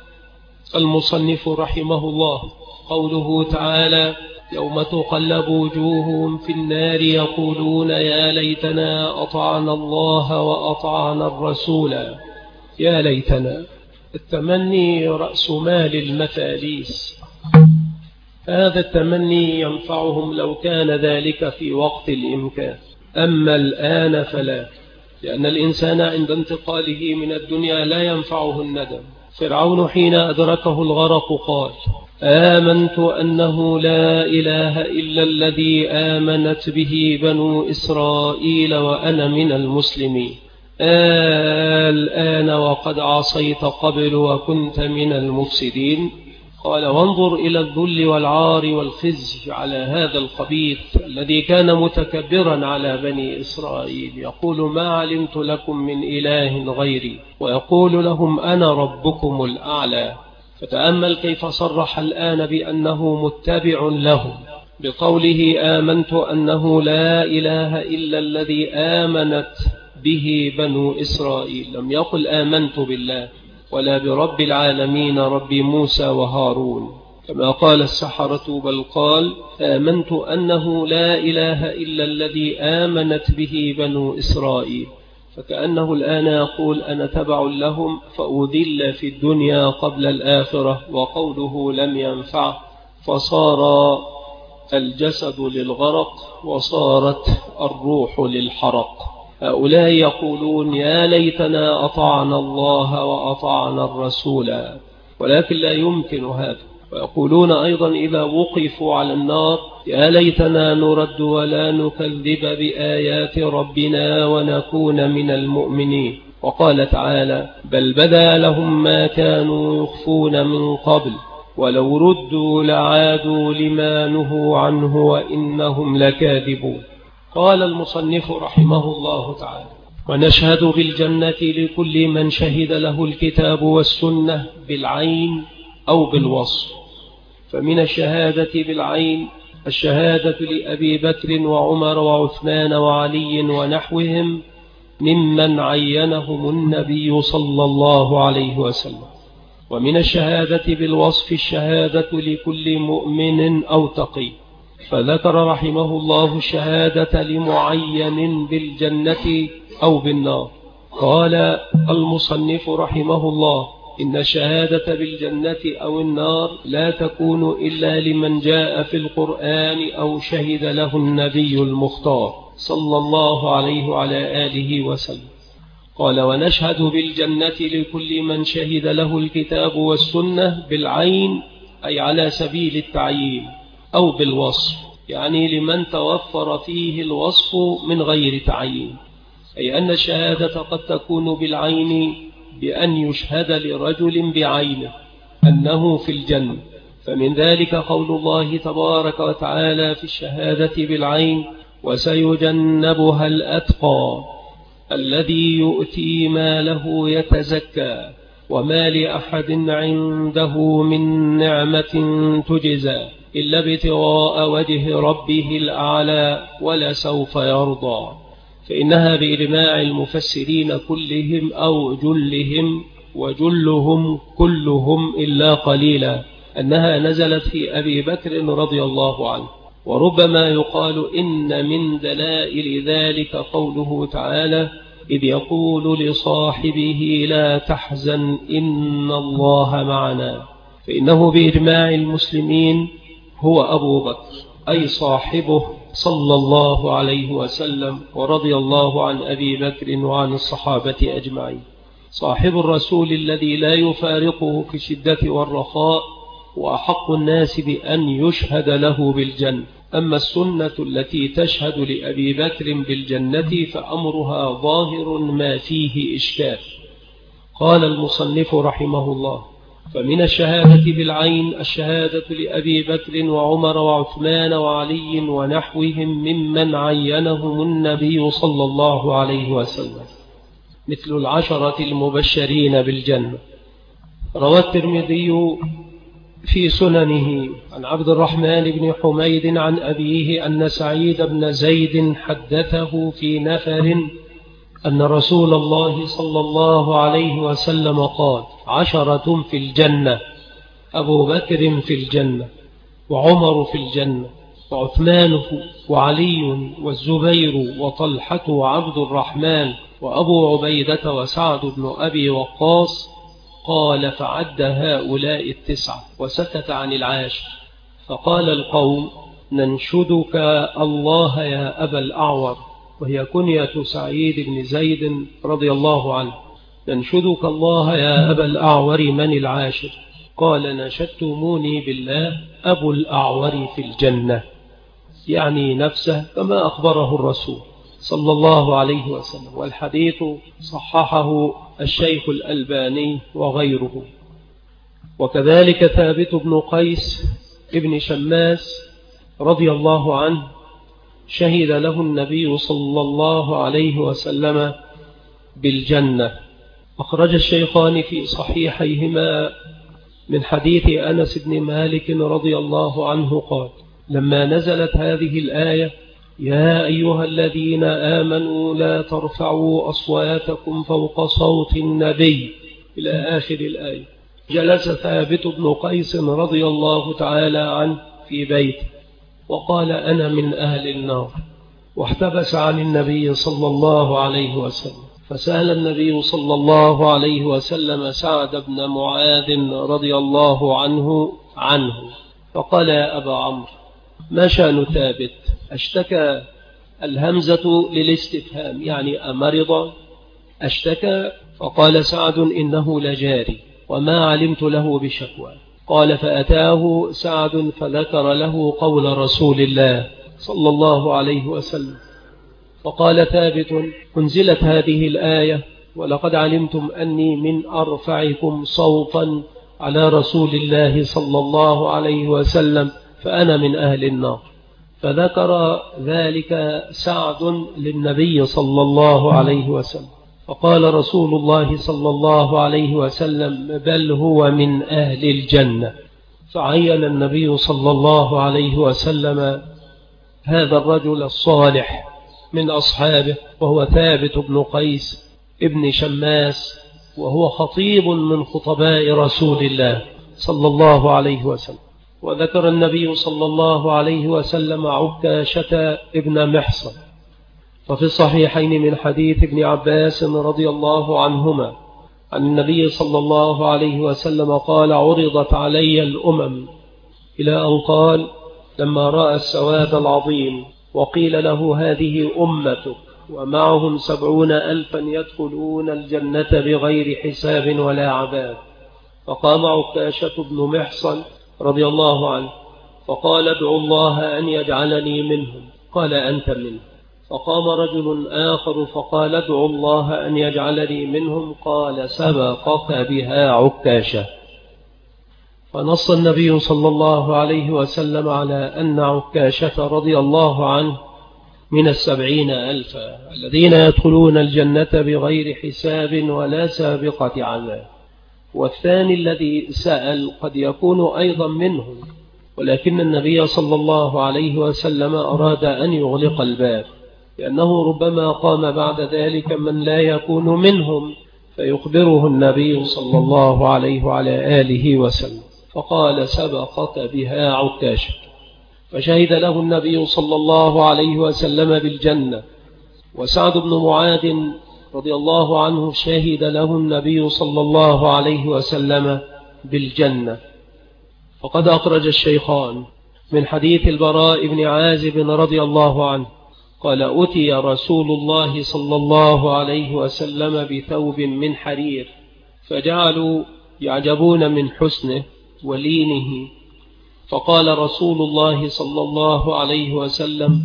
Speaker 1: المصنف رحمه الله قوله تعالى يوم تقلب وجوههم في النار يقولون يا ليتنا أطعنا الله وأطعنا الرسول. يا ليتنا التمني رأس مال المفاليس، هذا التمني ينفعهم لو كان ذلك في وقت الإمكان، أما الآن فلا، لأن الإنسان عند انتقاله من الدنيا لا ينفعه الندم. فرعون حين أدركه الغرق قال آمنت أنه لا إله إلا الذي آمنت به بنو إسرائيل وأنا من المسلمين، الآن وقد عصيت قبل وكنت من المفسدين. قال وانظر إلى الذل والعار والخزي على هذا الخبيث الذي كان متكبرا على بني إسرائيل، يقول ما علمت لكم من إله غيري، ويقول لهم أنا ربكم الأعلى. فتأمل كيف صرح الآن بأنه متبع لهم بقوله آمنت أنه لا إله إلا الذي آمنت به بنو إسرائيل، لم يقل آمنت بالله ولا برب العالمين رب موسى وهارون. كما قال السحرة، بل قال آمنت أنه لا إله إلا الذي آمنت به بنو إسرائيل. فكأنه الآن يقول أنا تبع لهم فأذل في الدنيا قبل الآخرة، وقوله لم ينفع فصار الجسد للغرق وصارت الروح للحرق. هؤلاء يقولون يا ليتنا أطعنا الله وأطعنا الرسول، ولكن لا يمكن هذا. ويقولون أيضا إذا وقفوا على النار يا ليتنا نرد ولا نكذب بآيات ربنا ونكون من المؤمنين. وقال تعالى بل بدا لهم ما كانوا يخفون من قبل ولو ردوا لعادوا لما نهوا عنه وإنهم لكاذبون. قال المصنف رحمه الله تعالى ونشهد بالجنة لكل من شهد له الكتاب والسنة بالعين أو بالوصف. فمن الشهادة بالعين الشهادة لأبي بكر وعمر وعثمان وعلي ونحوهم ممن عينهم النبي صلى الله عليه وسلم. ومن الشهادة بالوصف الشهادة لكل مؤمن أو تقي. فذكر رحمه الله الشهادة لمعين بالجنة أو بالنار. قال المصنف رحمه الله إن الشهادة بالجنة أو النار لا تكون إلا لمن جاء في القرآن أو شهد له النبي المختار صلى الله عليه وعلى آله وسلم. قال ونشهد بالجنة لكل من شهد له الكتاب والسنة بالعين أي على سبيل التعيين أو بالوصف، يعني لمن توفر فيه الوصف من غير تعيين، أي أن الشهادة قد تكون بالعين بأن يشهد لرجل بعينه أنه في الجنة. فمن ذلك قول الله تبارك وتعالى في الشهادة بالعين وسيجنبها الأتقى الذي يؤتي ماله يتزكى وما لأحد عنده من نعمة تجزى إلا ابتغاء وجه ربه الأعلى ولسوف يرضى. فإنها بإجماع المفسرين كلهم أو جلهم وجلهم كلهم إلا قليلا أنها نزلت في أبي بكر رضي الله عنه. وربما يقال إن من دلائل ذلك قوله تعالى إذ يقول لصاحبه لا تحزن إن الله معنا. فإنه بإجماع المسلمين هو أبو بكر أي صاحبه صلى الله عليه وسلم، ورضي الله عن أبي بكر وعن الصحابة أجمعين. صاحب الرسول الذي لا يفارقه في الشدة والرخاء وأحق الناس بأن يشهد له بالجنة. أما السنة التي تشهد لأبي بكر بالجنة فأمرها ظاهر ما فيه إشكال. قال المصنف رحمه الله فمن الشهادة بالعين الشهادة لأبي بكر وعمر وعثمان وعلي ونحوهم ممن عينهم النبي صلى الله عليه وسلم مثل العشرة المبشرين بالجنة. روى الترمذي في سننه عن عبد الرحمن بن حميد عن أبيه أن سعيد بن زيد حدثه في نفر أن رسول الله صلى الله عليه وسلم قال 10 في الجنة أبو بكر في الجنة وعمر في الجنة وعثمان وعلي والزبير وطلحة وعبد الرحمن وأبو عبيدة وسعد بن أبي وقاص. قال فعد هؤلاء 9 وسكت عن العاشر. فقال القوم ننشدك الله يا أبا الأعور، وهي كنية سعيد بن زيد رضي الله عنه. ننشدك الله يا أبا الأعور من العاشر؟ قال نشدتموني بالله أبو الأعور في الجنة، يعني نفسه كما أخبره الرسول صلى الله عليه وسلم. والحديث صححه الشيخ الألباني وغيره. وكذلك ثابت بن قيس ابن شماس رضي الله عنه شهد له النبي صلى الله عليه وسلم بالجنة. أخرج الشيخان في صحيحيهما من حديث أنس بن مالك رضي الله عنه قال لما نزلت هذه الآية يا أيها الذين آمنوا لا ترفعوا أصواتكم فوق صوت النبي إلى آخر الآية، جلس ثابت بن قيس رضي الله تعالى عنه في بيته وقال أنا من أهل النار، واحتبس عن النبي صلى الله عليه وسلم، فسأل النبي صلى الله عليه وسلم سعد بن معاذ رضي الله عنه فقال يا أبا عمرو ما شأن ثابت؟ اشتكى؟ الهمزة للاستفهام يعني أمرض؟ اشتكى؟ فقال سعد إنه لجاري وما علمت له بشكوى. قال فأتاه سعد فذكر له قول رسول الله صلى الله عليه وسلم، فقال ثابت أنزلت هذه الآية ولقد علمتم أني من أرفعكم صوتا على رسول الله صلى الله عليه وسلم فأنا من أهل النار. فذكر ذلك سعد للنبي صلى الله عليه وسلم، فقال رسول الله صلى الله عليه وسلم بل هو من أهل الجنة. فعين النبي صلى الله عليه وسلم هذا الرجل الصالح من أصحابه وهو ثابت بن قيس ابن شماس، وهو خطيب من خطباء رسول الله صلى الله عليه وسلم. وذكر النبي صلى الله عليه وسلم عكاشة ابن محصن. وفي الصحيحين من حديث ابن عباس رضي الله عنهما عن النبي صلى الله عليه وسلم قال عرضت علي الأمم، إلى أن قال لما رأى السواد العظيم وقيل له هذه أمتك ومعهم 70,000 يدخلون الجنة بغير حساب ولا عذاب. فقام عكاشة بن محصن رضي الله عنه فقال ادعو الله أن يجعلني منهم، قال أنت منهم. فقام رجل آخر فقال ادعو الله أن يجعلني منهم، قال سبقك بها عكاشة. فنص النبي صلى الله عليه وسلم على أن عكاشة رضي الله عنه من 70,000 الذين يدخلون الجنة بغير حساب ولا سابقة عذاب. والثاني الذي سأل قد يكون أيضا منهم، ولكن النبي صلى الله عليه وسلم أراد أن يغلق الباب، لأنه ربما قام بعد ذلك من لا يكون منهم فيخبره النبي صلى الله عليه وعلى آله وسلم، فقال سبقك بها عكاشة. فشهد له النبي صلى الله عليه وسلم بالجنة. وسعد بن معاذ رضي الله عنه شهد له النبي صلى الله عليه وسلم بالجنة. فقد أخرج الشيخان من حديث البراء بن عازب رضي الله عنه قال أتي رسول الله صلى الله عليه وسلم بثوب من حرير، فجعلوا يعجبون من حسنه ولينه، فقال رسول الله صلى الله عليه وسلم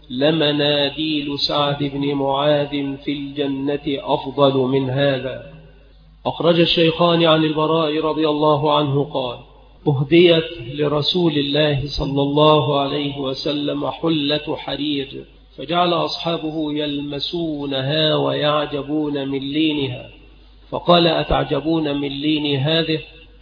Speaker 1: لمناديل سعد بن معاذ في الجنة أفضل من هذا. أخرج الشيخان عن البراء رضي الله عنه قال أهديت لرسول الله صلى الله عليه وسلم حلة حرير، فجعل أصحابه يلمسونها ويعجبون من لينها، فقال أتعجبون من لين هذه؟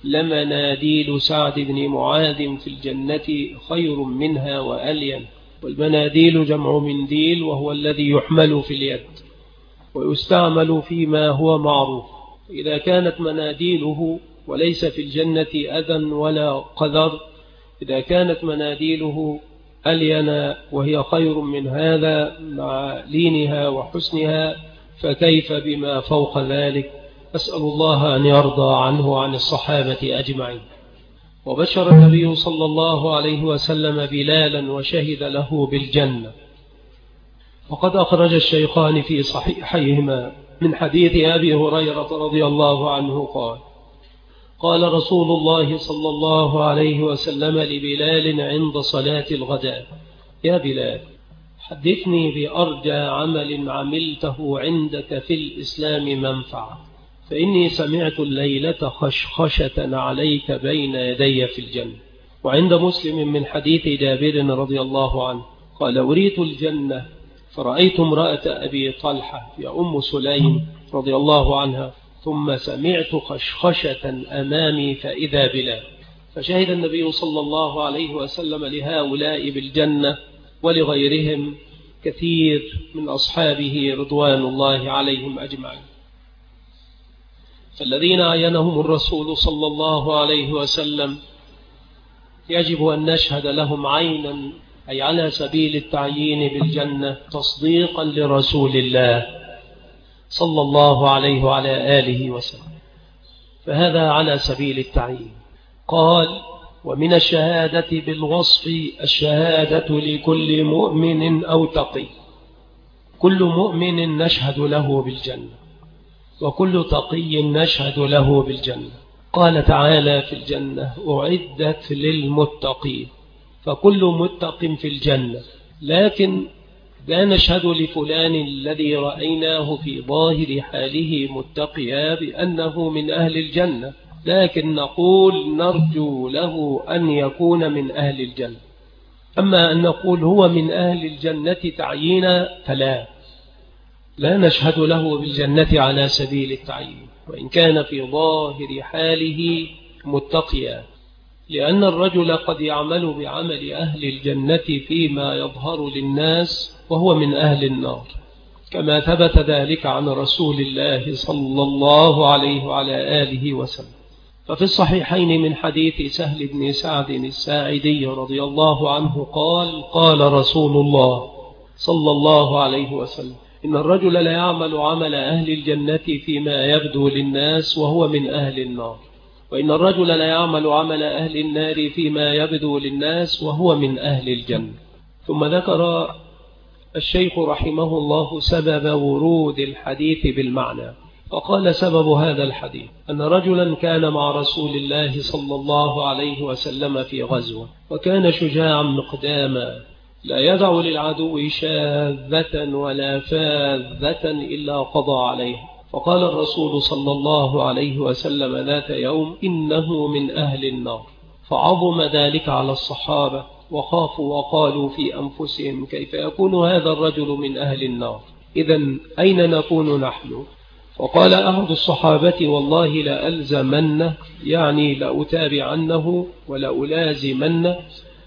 Speaker 1: لمناديل سعد بن معاذ في الجنة خير منها وألين. والمناديل جمع منديل، وهو الذي يحمل في اليد ويستعمل فيما هو معروف. إذا كانت مناديله وليس في الجنة أذى ولا قذر، إذا كانت مناديله ألين وهي خير من هذا مع لينها وحسنها، فكيف بما فوق ذلك؟ أسأل الله أن يرضى عنه وعن الصحابة أجمعين. وبشر النبي صلى الله عليه وسلم بلالا وشهد له بالجنة. وقد أخرج الشيخان في صحيحيهما من حديث أبي هريرة رضي الله عنه قال قال رسول الله صلى الله عليه وسلم لبلال عند صلاة الغداء يا بلال حدثني بأرجى عمل عملته عندك في الإسلام منفعة، فإني سمعت الليلة خشخشة عليك بين يدي في الجنة. وعند مسلم من حديث جابر رضي الله عنه قال أريت الجنة فرأيت امرأة أبي طلحة يا أم سليم رضي الله عنها، ثم سمعت خشخشة أمامي فإذا بلال. فشهد النبي صلى الله عليه وسلم لهؤلاء بالجنة ولغيرهم كثير من أصحابه رضوان الله عليهم أجمعين. فالذين عينهم الرسول صلى الله عليه وسلم يجب أن نشهد لهم عينا، أي على سبيل التعيين بالجنة، تصديقا لرسول الله صلى الله عليه وعلى آله وسلم. فهذا على سبيل التعيين. قال: ومن الشهادة بالوصف الشهادة لكل مؤمن أو تقي. كل مؤمن نشهد له بالجنة، وكل تقي نشهد له بالجنة. قال تعالى في الجنة: أعدت للمتقين، فكل متق في الجنة. لكن لا نشهد لفلان الذي رأيناه في ظاهر حاله متقيا بأنه من أهل الجنة، لكن نقول نرجو له أن يكون من أهل الجنة. أما أن نقول هو من أهل الجنة تعيينا فلا نشهد له بالجنة على سبيل التعيين، وإن كان في ظاهر حاله متقيا، لأن الرجل قد يعمل بعمل أهل الجنة فيما يظهر للناس وهو من أهل النار، كما ثبت ذلك عن رسول الله صلى الله عليه وعلى آله وسلم. ففي الصحيحين من حديث سهل بن سعد الساعدي رضي الله عنه قال: قال رسول الله صلى الله عليه وسلم: إن الرجل لا يعمل عمل أهل الجنة فيما يبدو للناس وهو من أهل النار، وإن الرجل لا يعمل عمل أهل النار فيما يبدو للناس وهو من أهل الجنة. ثم ذكر الشيخ رحمه الله سبب ورود الحديث بالمعنى، فقال: سبب هذا الحديث أن رجلا كان مع رسول الله صلى الله عليه وسلم في غزوة، وكان شجاعا مقداما، لا يدع للعدو شاذة ولا فاذة إلا قضى عليه. فقال الرسول صلى الله عليه وسلم ذات يوم: إنه من أهل النار. فعظم ذلك على الصحابة، وخافوا وقالوا في أنفسهم: كيف يكون هذا الرجل من أهل النار؟ إذن أين نكون نحن؟ فقال أحد الصحابة: والله لألزمنه، يعني لأتابعنه ولألازمنه.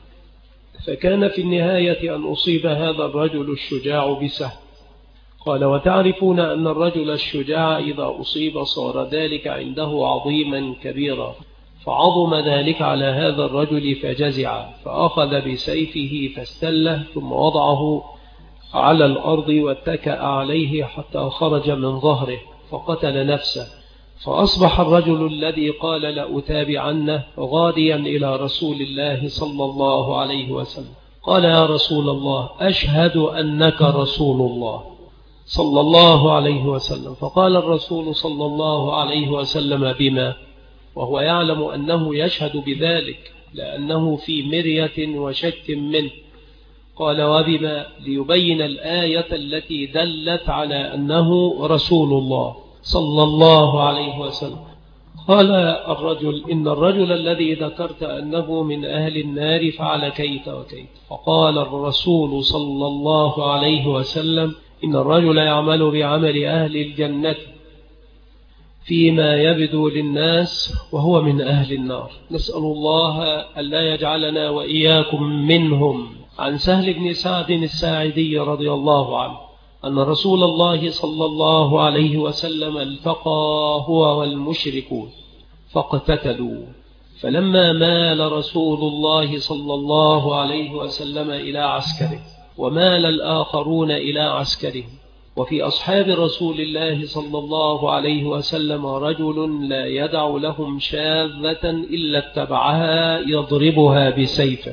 Speaker 1: فكان في النهاية أن أصيب هذا الرجل الشجاع بسهم. قال: وتعرفون أن الرجل الشجاع إذا أصيب صار ذلك عنده عظيما كبيرا. فعظم ذلك على هذا الرجل فجزع، فأخذ بسيفه فاستله، ثم وضعه على الأرض واتكأ عليه حتى خرج من ظهره فقتل نفسه. فأصبح الرجل الذي قال لأتابعنه غاديا إلى رسول الله صلى الله عليه وسلم، قال: يا رسول الله، أشهد أنك رسول الله صلى الله عليه وسلم. فقال الرسول صلى الله عليه وسلم: بما؟ وهو يعلم أنه يشهد بذلك لأنه في مرية وشك منه. قال: وبما؟ ليبين الآية التي دلت على أنه رسول الله صلى الله عليه وسلم. قال الرجل: إن الرجل الذي ذكرت أنه من أهل النار فعل كيت وكيت. فقال الرسول صلى الله عليه وسلم: إن الرجل يعمل بعمل أهل الجنة فيما يبدو للناس وهو من أهل النار. نسأل الله ألا يجعلنا وإياكم منهم. عن سهل بن سعد الساعدي رضي الله عنه أن رسول الله صلى الله عليه وسلم التقى هو والمشركون فاقتتلوا، فلما مال رسول الله صلى الله عليه وسلم إلى عسكره ومال الآخرون إلى عسكرهم، وفي أصحاب رسول الله صلى الله عليه وسلم رجل لا يدع لهم شاذة إلا اتبعها يضربها بسيفه،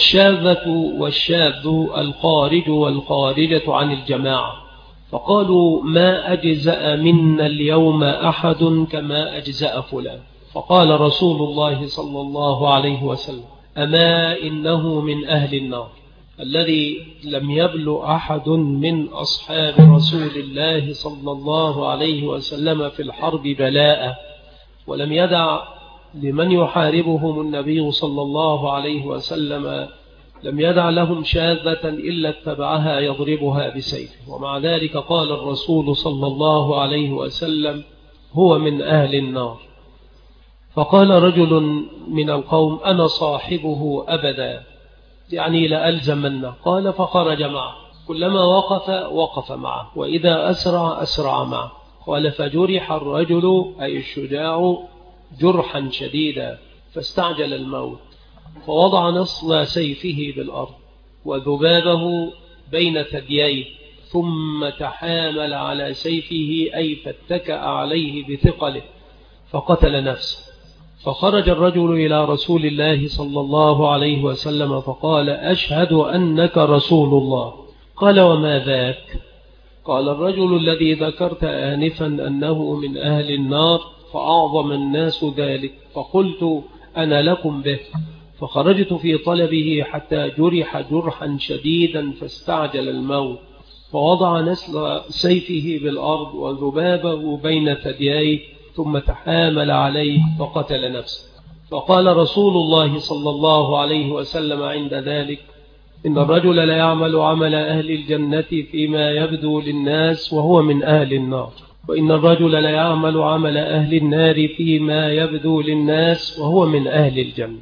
Speaker 1: والشاذ الخارج والخارجة عن الجماعة. فقالوا: ما أجزأ منا اليوم أحد كما أجزأ فلان. فقال رسول الله صلى الله عليه وسلم: أما إنه من أهل النار. الذي لم يبلغ أحد من أصحاب رسول الله صلى الله عليه وسلم في الحرب بلاء، ولم يدع لمن يحاربهم النبي صلى الله عليه وسلم، لم يدع لهم شاذة إلا اتبعها يضربها بسيفه، ومع ذلك قال الرسول صلى الله عليه وسلم: هو من أهل النار. فقال رجل من القوم: أنا صاحبه أبدا، يعني لألزمنه. قال: فخرج معه، كلما وقف معه، وإذا أسرع معه. قال فجرح الرجل أي الشجاع جرحا شديدا فاستعجل الموت، فوضع نصل سيفه بالأرض وذبابه بين ثدييه، ثم تحامل على سيفه أي فاتكأ عليه بثقله فقتل نفسه. فخرج الرجل إلى رسول الله صلى الله عليه وسلم فقال أشهد أنك رسول الله. قال وما ذاك؟ قال الرجل الذي ذكرت آنفا أنه من أهل النار، فأعظم الناس ذلك، فقلت أنا لكم به، فخرجت في طلبه حتى جرح جرحا شديدا فاستعجل الموت، فوضع نسل سيفه بالأرض وذبابه بين ثدييه، ثم تحامل عليه فقتل نفسه. فقال رسول الله صلى الله عليه وسلم عند ذلك إن الرجل لا يعمل عمل أهل الجنة فيما يبدو للناس وهو من أهل النار، وإن الرجل لا يعمل عمل أهل النار فيما يبدو للناس وهو من أهل الجنة.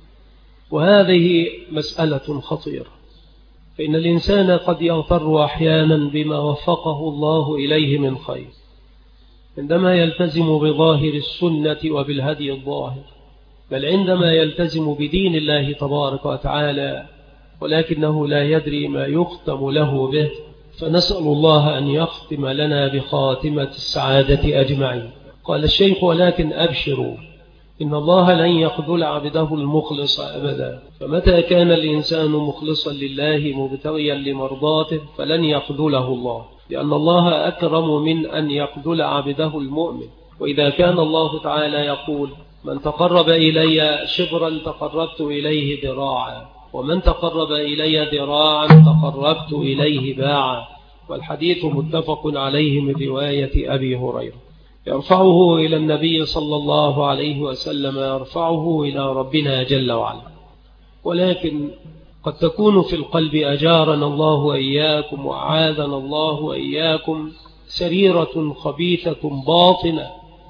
Speaker 1: وهذه مسألة خطيرة، فإن الإنسان قد يغتر أحيانا بما وفقه الله إليه من خير عندما يلتزم بظاهر السنة وبالهدي الظاهر، بل عندما يلتزم بدين الله تبارك وتعالى ولكنه لا يدري ما يختم له به، فنسأل الله أن يختم لنا بخاتمة السعادة أجمعين. قال الشيخ ولكن أبشروا إن الله لن يخذل عبده المخلص أبدا، فمتى كان الإنسان مخلصا لله مبتغيا لمرضاته فلن يخذله الله، لأن الله أكرم من أن يخذل عبده المؤمن. وإذا كان الله تعالى يقول من تقرب إلي شبرا تقربت إليه ذراعا، ومن تقرب إلي ذراعا تقربت إليه باعا، والحديث متفق عليه من رواية أبي هريرة، يرفعه إلى النبي صلى الله عليه وسلم، يرفعه إلى ربنا جل وعلا. ولكن قد تكون في القلب أجارنا الله وإياكم وأعاذنا الله وإياكم سريرة خبيثة باطنة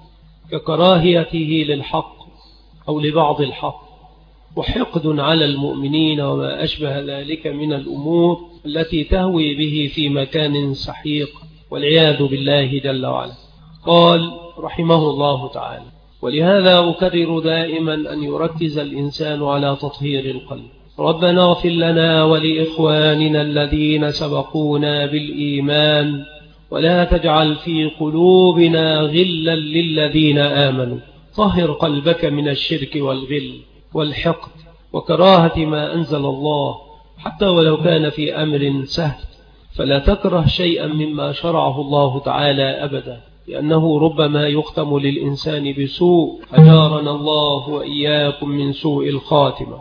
Speaker 1: ككراهيته للحق أو لبعض الحق، وحقد على المؤمنين وما أشبه ذلك من الأمور التي تهوي به في مكان سحيق والعياذ بالله جل وعلا. قال رحمه الله تعالى ولهذا أكرر دائما أن يركز الإنسان على تطهير القلب. ربنا اغفر لنا ولإخواننا الذين سبقونا بالإيمان ولا تجعل في قلوبنا غلا للذين آمنوا. طهر قلبك من الشرك والغل والحقد وكراهة ما أنزل الله، حتى ولو كان في أمر سهل، فلا تكره شيئا مما شرعه الله تعالى أبدا، لأنه ربما يختم للإنسان بسوء، أجارنا الله وإياكم من سوء الخاتمة.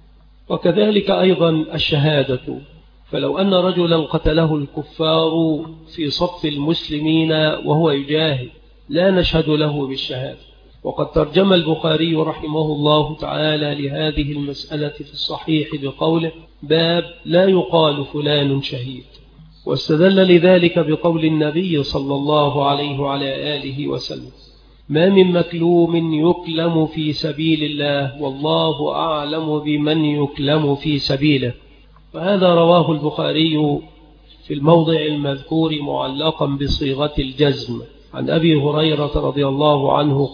Speaker 1: وكذلك أيضا الشهادة، فلو أن رجلا قتله الكفار في صف المسلمين وهو يجاهد لا نشهد له بالشهادة. وقد ترجم البخاري رحمه الله تعالى لهذه المسألة في الصحيح بقوله باب لا يقال فلان شهيد، واستدل لذلك بقول النبي صلى الله عليه وعلى آله وسلم ما من مكلوم يكلم في سبيل الله والله أعلم بمن يكلم في سبيله. فهذا رواه البخاري في الموضع المذكور معلقا بصيغة الجزم عن أبي هريرة رضي الله عنه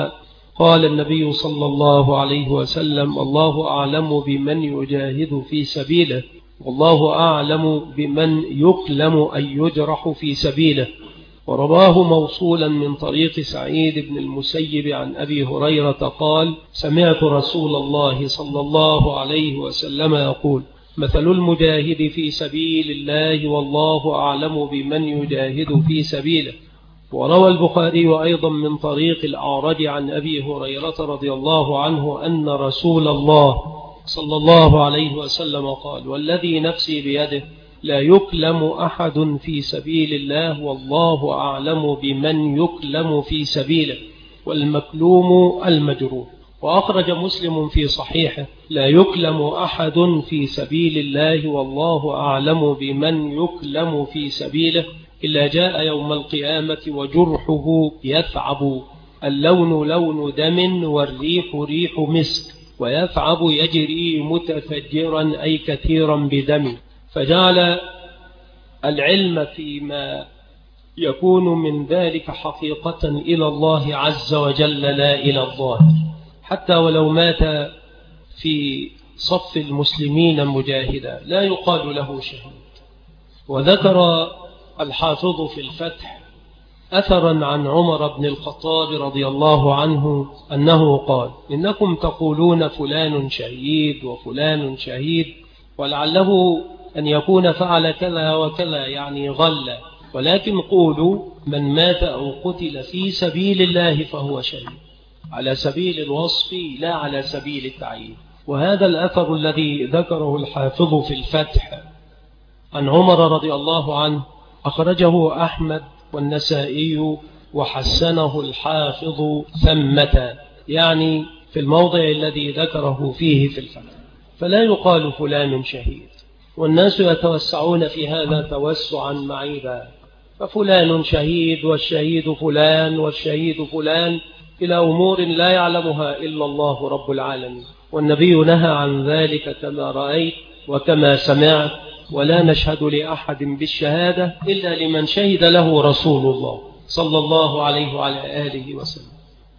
Speaker 1: قال النبي صلى الله عليه وسلم الله أعلم بمن يجاهد في سبيله والله أعلم بمن يكلم أن يجرح في سبيله. ورواه موصولا من طريق سعيد بن المسيب عن أبي هريرة قال سمعت رسول الله صلى الله عليه وسلم يقول مثل المجاهد في سبيل الله والله أعلم بمن يجاهد في سبيله. وروى البخاري أيضا من طريق الأعرج عن أبي هريرة رضي الله عنه أن رسول الله صلى الله عليه وسلم قال والذي نفسي بيده لا يكلم أحد في سبيل الله والله أعلم بمن يكلم في سبيله والمكلوم المجروح. وأخرج مسلم في صحيحه لا يكلم أحد في سبيل الله والله أعلم بمن يكلم في سبيله إلا جاء يوم القيامة وجرحه يثعب، اللون لون دم والريح ريح مسك، ويثعب يجري متفجرا أي كثيرا بدم. فجعل العلم فيما يكون من ذلك حقيقة إلى الله عز وجل لا إلى الظاهر، حتى ولو مات في صف المسلمين مجاهدا لا يقال له شهيد. وذكر الحافظ في الفتح أثرا عن عمر بن الخطاب رضي الله عنه أنه قال: إنكم تقولون فلان شهيد وفلان شهيد، ولعله أن يكون فعل كذا وكذا يعني غل، ولكن قولوا من مات أو قتل في سبيل الله فهو شهيد، على سبيل الوصف لا على سبيل التعيين. وهذا الأثر الذي ذكره الحافظ في الفتح عن عمر رضي الله عنه أخرجه أحمد والنسائي وحسنه الحافظ ثمة، يعني في الموضع الذي ذكره فيه في الفتح. فلا يقال فلان شهيد، والناس يتوسعون في هذا توسعا معيبا، ففلان شهيد والشهيد فلان والشهيد فلان، إلى أمور لا يعلمها إلا الله رب العالمين. والنبي نهى عن ذلك كما رأيت وكما سمعت، ولا نشهد لأحد بالشهادة إلا لمن شهد له رسول الله صلى الله عليه وعلى آله وسلم.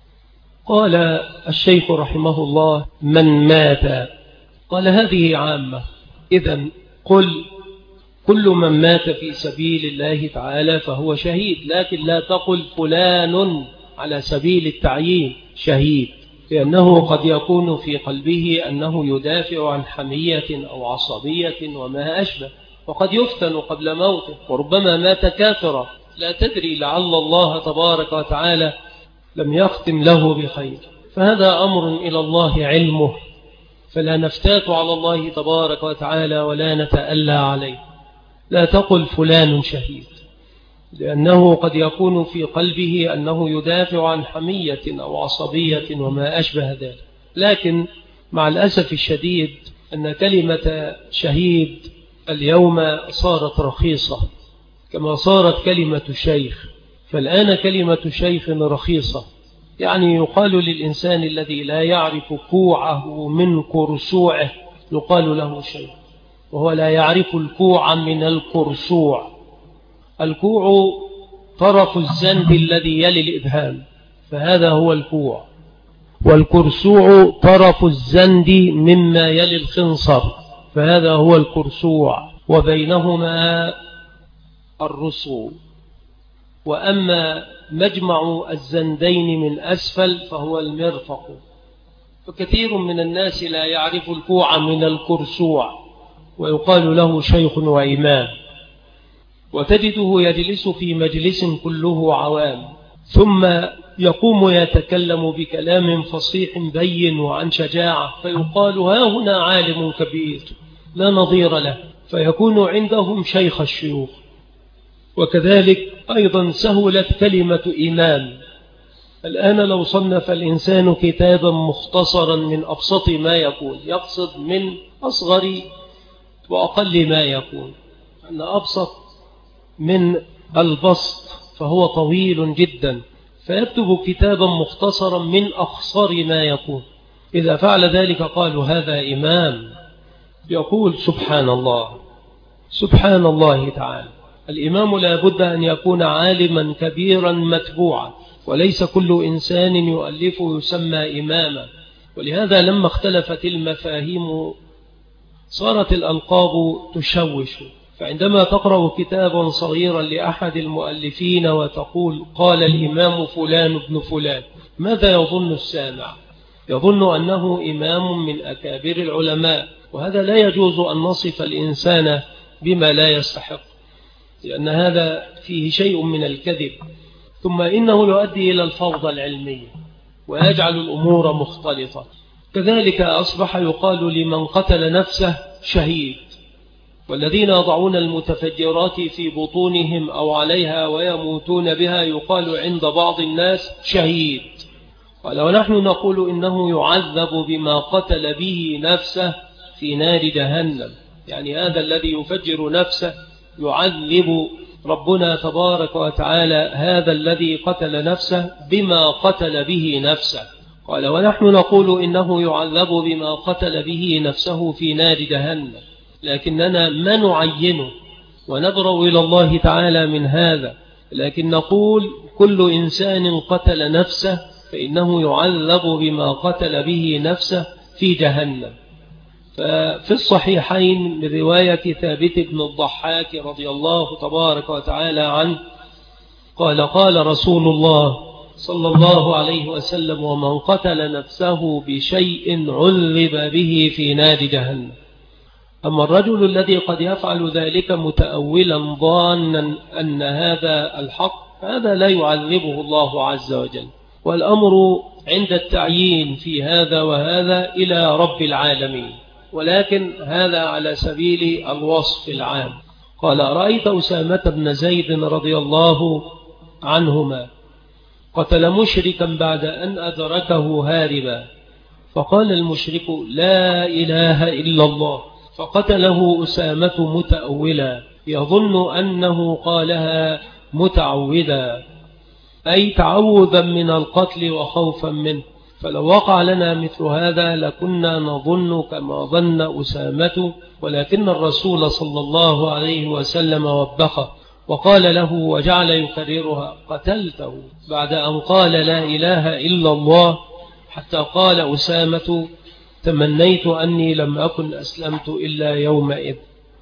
Speaker 1: قال الشيخ رحمه الله: من مات، قال هذه عامة، إذن قل كل من مات في سبيل الله تعالى فهو شهيد، لكن لا تقل فلان على سبيل التعيين شهيد، لأنه قد يكون في قلبه أنه يدافع عن حمية أو عصبية وما أشبه، وقد يفتن قبل موته، وربما مات كافرا، لا تدري، لعل الله تبارك وتعالى لم يختم له بخير. فهذا أمر إلى الله علمه، فلا نفتات على الله تبارك وتعالى ولا نتألى عليه. لا تقل فلان شهيد، لأنه قد يكون في قلبه أنه يدافع عن حمية أو عصبية وما أشبه ذلك. لكن مع الأسف الشديد أن كلمة شهيد اليوم صارت رخيصة كما صارت كلمة شيخ، فالآن كلمة شيخ رخيصة، يعني يقال للإنسان الذي لا يعرف كوعه من كرسوعه يقال له شيخ، وهو لا يعرف الكوع من الكرسوع. الكوع طرف الزند الذي يلي الإبهام، فهذا هو الكوع، والكرسوع طرف الزند مما يلي الخنصر، فهذا هو الكرسوع، وبينهما الرسو. وأما مجمع الزندين من أسفل فهو المرفق. فكثير من الناس لا يعرف الكوع من الكرسوع، ويقال له شيخ وإمام، وتجده يجلس في مجلس كله عوام، ثم يقوم يتكلم بكلام فصيح بين وعن شجاعة، فيقال ها هنا عالم كبير لا نظير له، فيكون عندهم شيخ الشيوخ. وكذلك أيضا سهلت كلمة إمام. الآن لو صنف الإنسان كتابا مختصرا من أبسط ما يكون، يقصد من أصغر وأقل ما يكون، أن أبسط من البسط فهو طويل جدا، فيكتب كتابا مختصرا من أخصر ما يكون. إذا فعل ذلك قالوا هذا إمام. يقول سبحان الله، سبحان الله تعالى. الإمام لا بد أن يكون عالما كبيرا متبوعا، وليس كل إنسان يؤلف يسمى إماما. ولهذا لما اختلفت المفاهيم صارت الألقاب تشوش. فعندما تقرأ كتابا صغيرا لأحد المؤلفين وتقول قال الإمام فلان ابن فلان، ماذا يظن السامع؟ يظن أنه إمام من أكابر العلماء، وهذا لا يجوز أن نصف الإنسان بما لا يستحق، لأن هذا فيه شيء من الكذب، ثم إنه يؤدي إلى الفوضى العلمية ويجعل الأمور مختلطة. كذلك أصبح يقال لمن قتل نفسه شهيد، والذين يضعون المتفجرات في بطونهم أو عليها ويموتون بها يقال عند بعض الناس شهيد. ولو نحن نقول إنه يعذب بما قتل به نفسه في نار جهنم، يعني هذا الذي يفجر نفسه يعذب ربنا تبارك وتعالى هذا الذي قتل نفسه بما قتل به نفسه. قال ونحن نقول إنه يعذب بما قتل به نفسه في نار جهنم، لكننا ما نعينه ونبرأ إلى الله تعالى من هذا، لكن نقول كل إنسان قتل نفسه فإنه يعذب بما قتل به نفسه في جهنم. ففي الصحيحين من رواية ثابت بن الضحاك رضي الله تبارك وتعالى عنه قال قال رسول الله صلى الله عليه وسلم: ومن قتل نفسه بشيء عذب به في نار جهنم. أما الرجل الذي قد يفعل ذلك متأولا ظانا أن هذا الحق، هذا لا يعذبه الله عز وجل، والأمر عند التعيين في هذا وهذا إلى رب العالمين، ولكن هذا على سبيل الوصف العام. قال: رأيت أسامة بن زيد رضي الله عنهما قتل مشركا بعد أن أدركه هاربا، فقال المشرك: لا إله إلا الله، فقتله أسامة متأولا يظن أنه قالها متعودا، أي تعوذا من القتل وخوفا منه. فلو وقع لنا مثل هذا لكنا نظن كما ظن أسامة، ولكن الرسول صلى الله عليه وسلم وبخه وقال له وجعل يكررها: قتلته بعد أن قال لا إله إلا الله، حتى قال أسامة: تمنيت أني لم أكن أسلمت إلا يومئذ،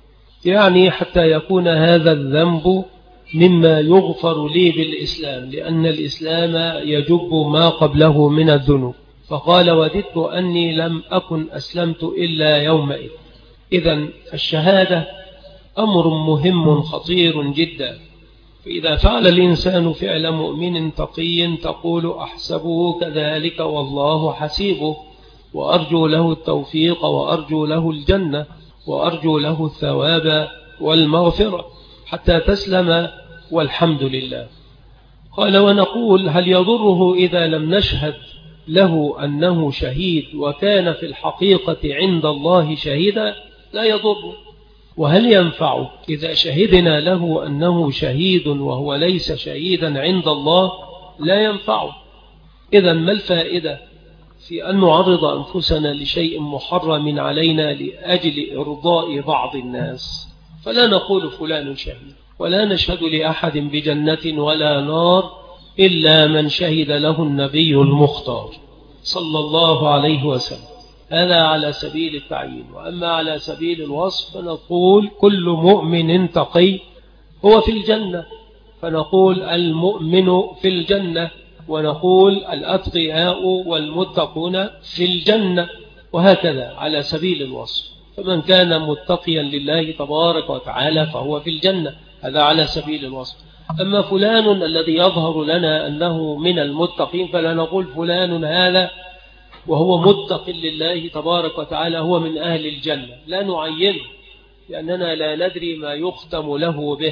Speaker 1: يعني حتى يكون هذا الذنب مما يغفر لي بالإسلام، لأن الإسلام يجب ما قبله من الذنوب. فقال: وددت أني لم أكن أسلمت إلا يومئذ. إذن الشهادة أمر مهم خطير جدا، فإذا فعل الإنسان فعل مؤمن تقي تقول: أحسبه كذلك والله حسيبه، وأرجو له التوفيق، وأرجو له الجنة، وأرجو له الثواب والمغفرة حتى تسلم والحمد لله. قال: ونقول: هل يضره إذا لم نشهد له أنه شهيد وكان في الحقيقة عند الله شهيدا؟ لا يضره. وهل ينفع إذا شهدنا له أنه شهيد وهو ليس شهيدا عند الله؟ لا ينفع. إذن ما الفائدة في أن نعرض أنفسنا لشيء محرم علينا لأجل إرضاء بعض الناس؟ فلا نقول فلان شهيد، ولا نشهد لأحد بجنة ولا نار إلا من شهد له النبي المختار صلى الله عليه وسلم. هذا على سبيل التعيين. وأما على سبيل الوصف فنقول: كل مؤمن تقي هو في الجنة، فنقول المؤمن في الجنة، ونقول الأتقياء والمتقون في الجنة، وهكذا على سبيل الوصف. فمن كان متقيا لله تبارك وتعالى فهو في الجنة، هذا على سبيل الوصف. أما فلان الذي يظهر لنا أنه من المتقين فلا نقول فلان هذا وهو متق لله تبارك وتعالى هو من أهل الجنة، لا نعينه، لأننا لا ندري ما يختم له به.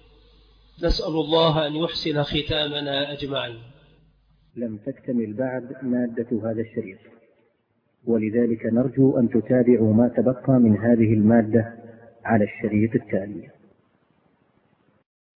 Speaker 1: نسأل الله أن يحسن ختامنا أجمعين.
Speaker 2: لم تكتمل بعد مادة هذا الشريط، ولذلك نرجو أن تتابعوا ما تبقى من هذه المادة على الشريط التالي.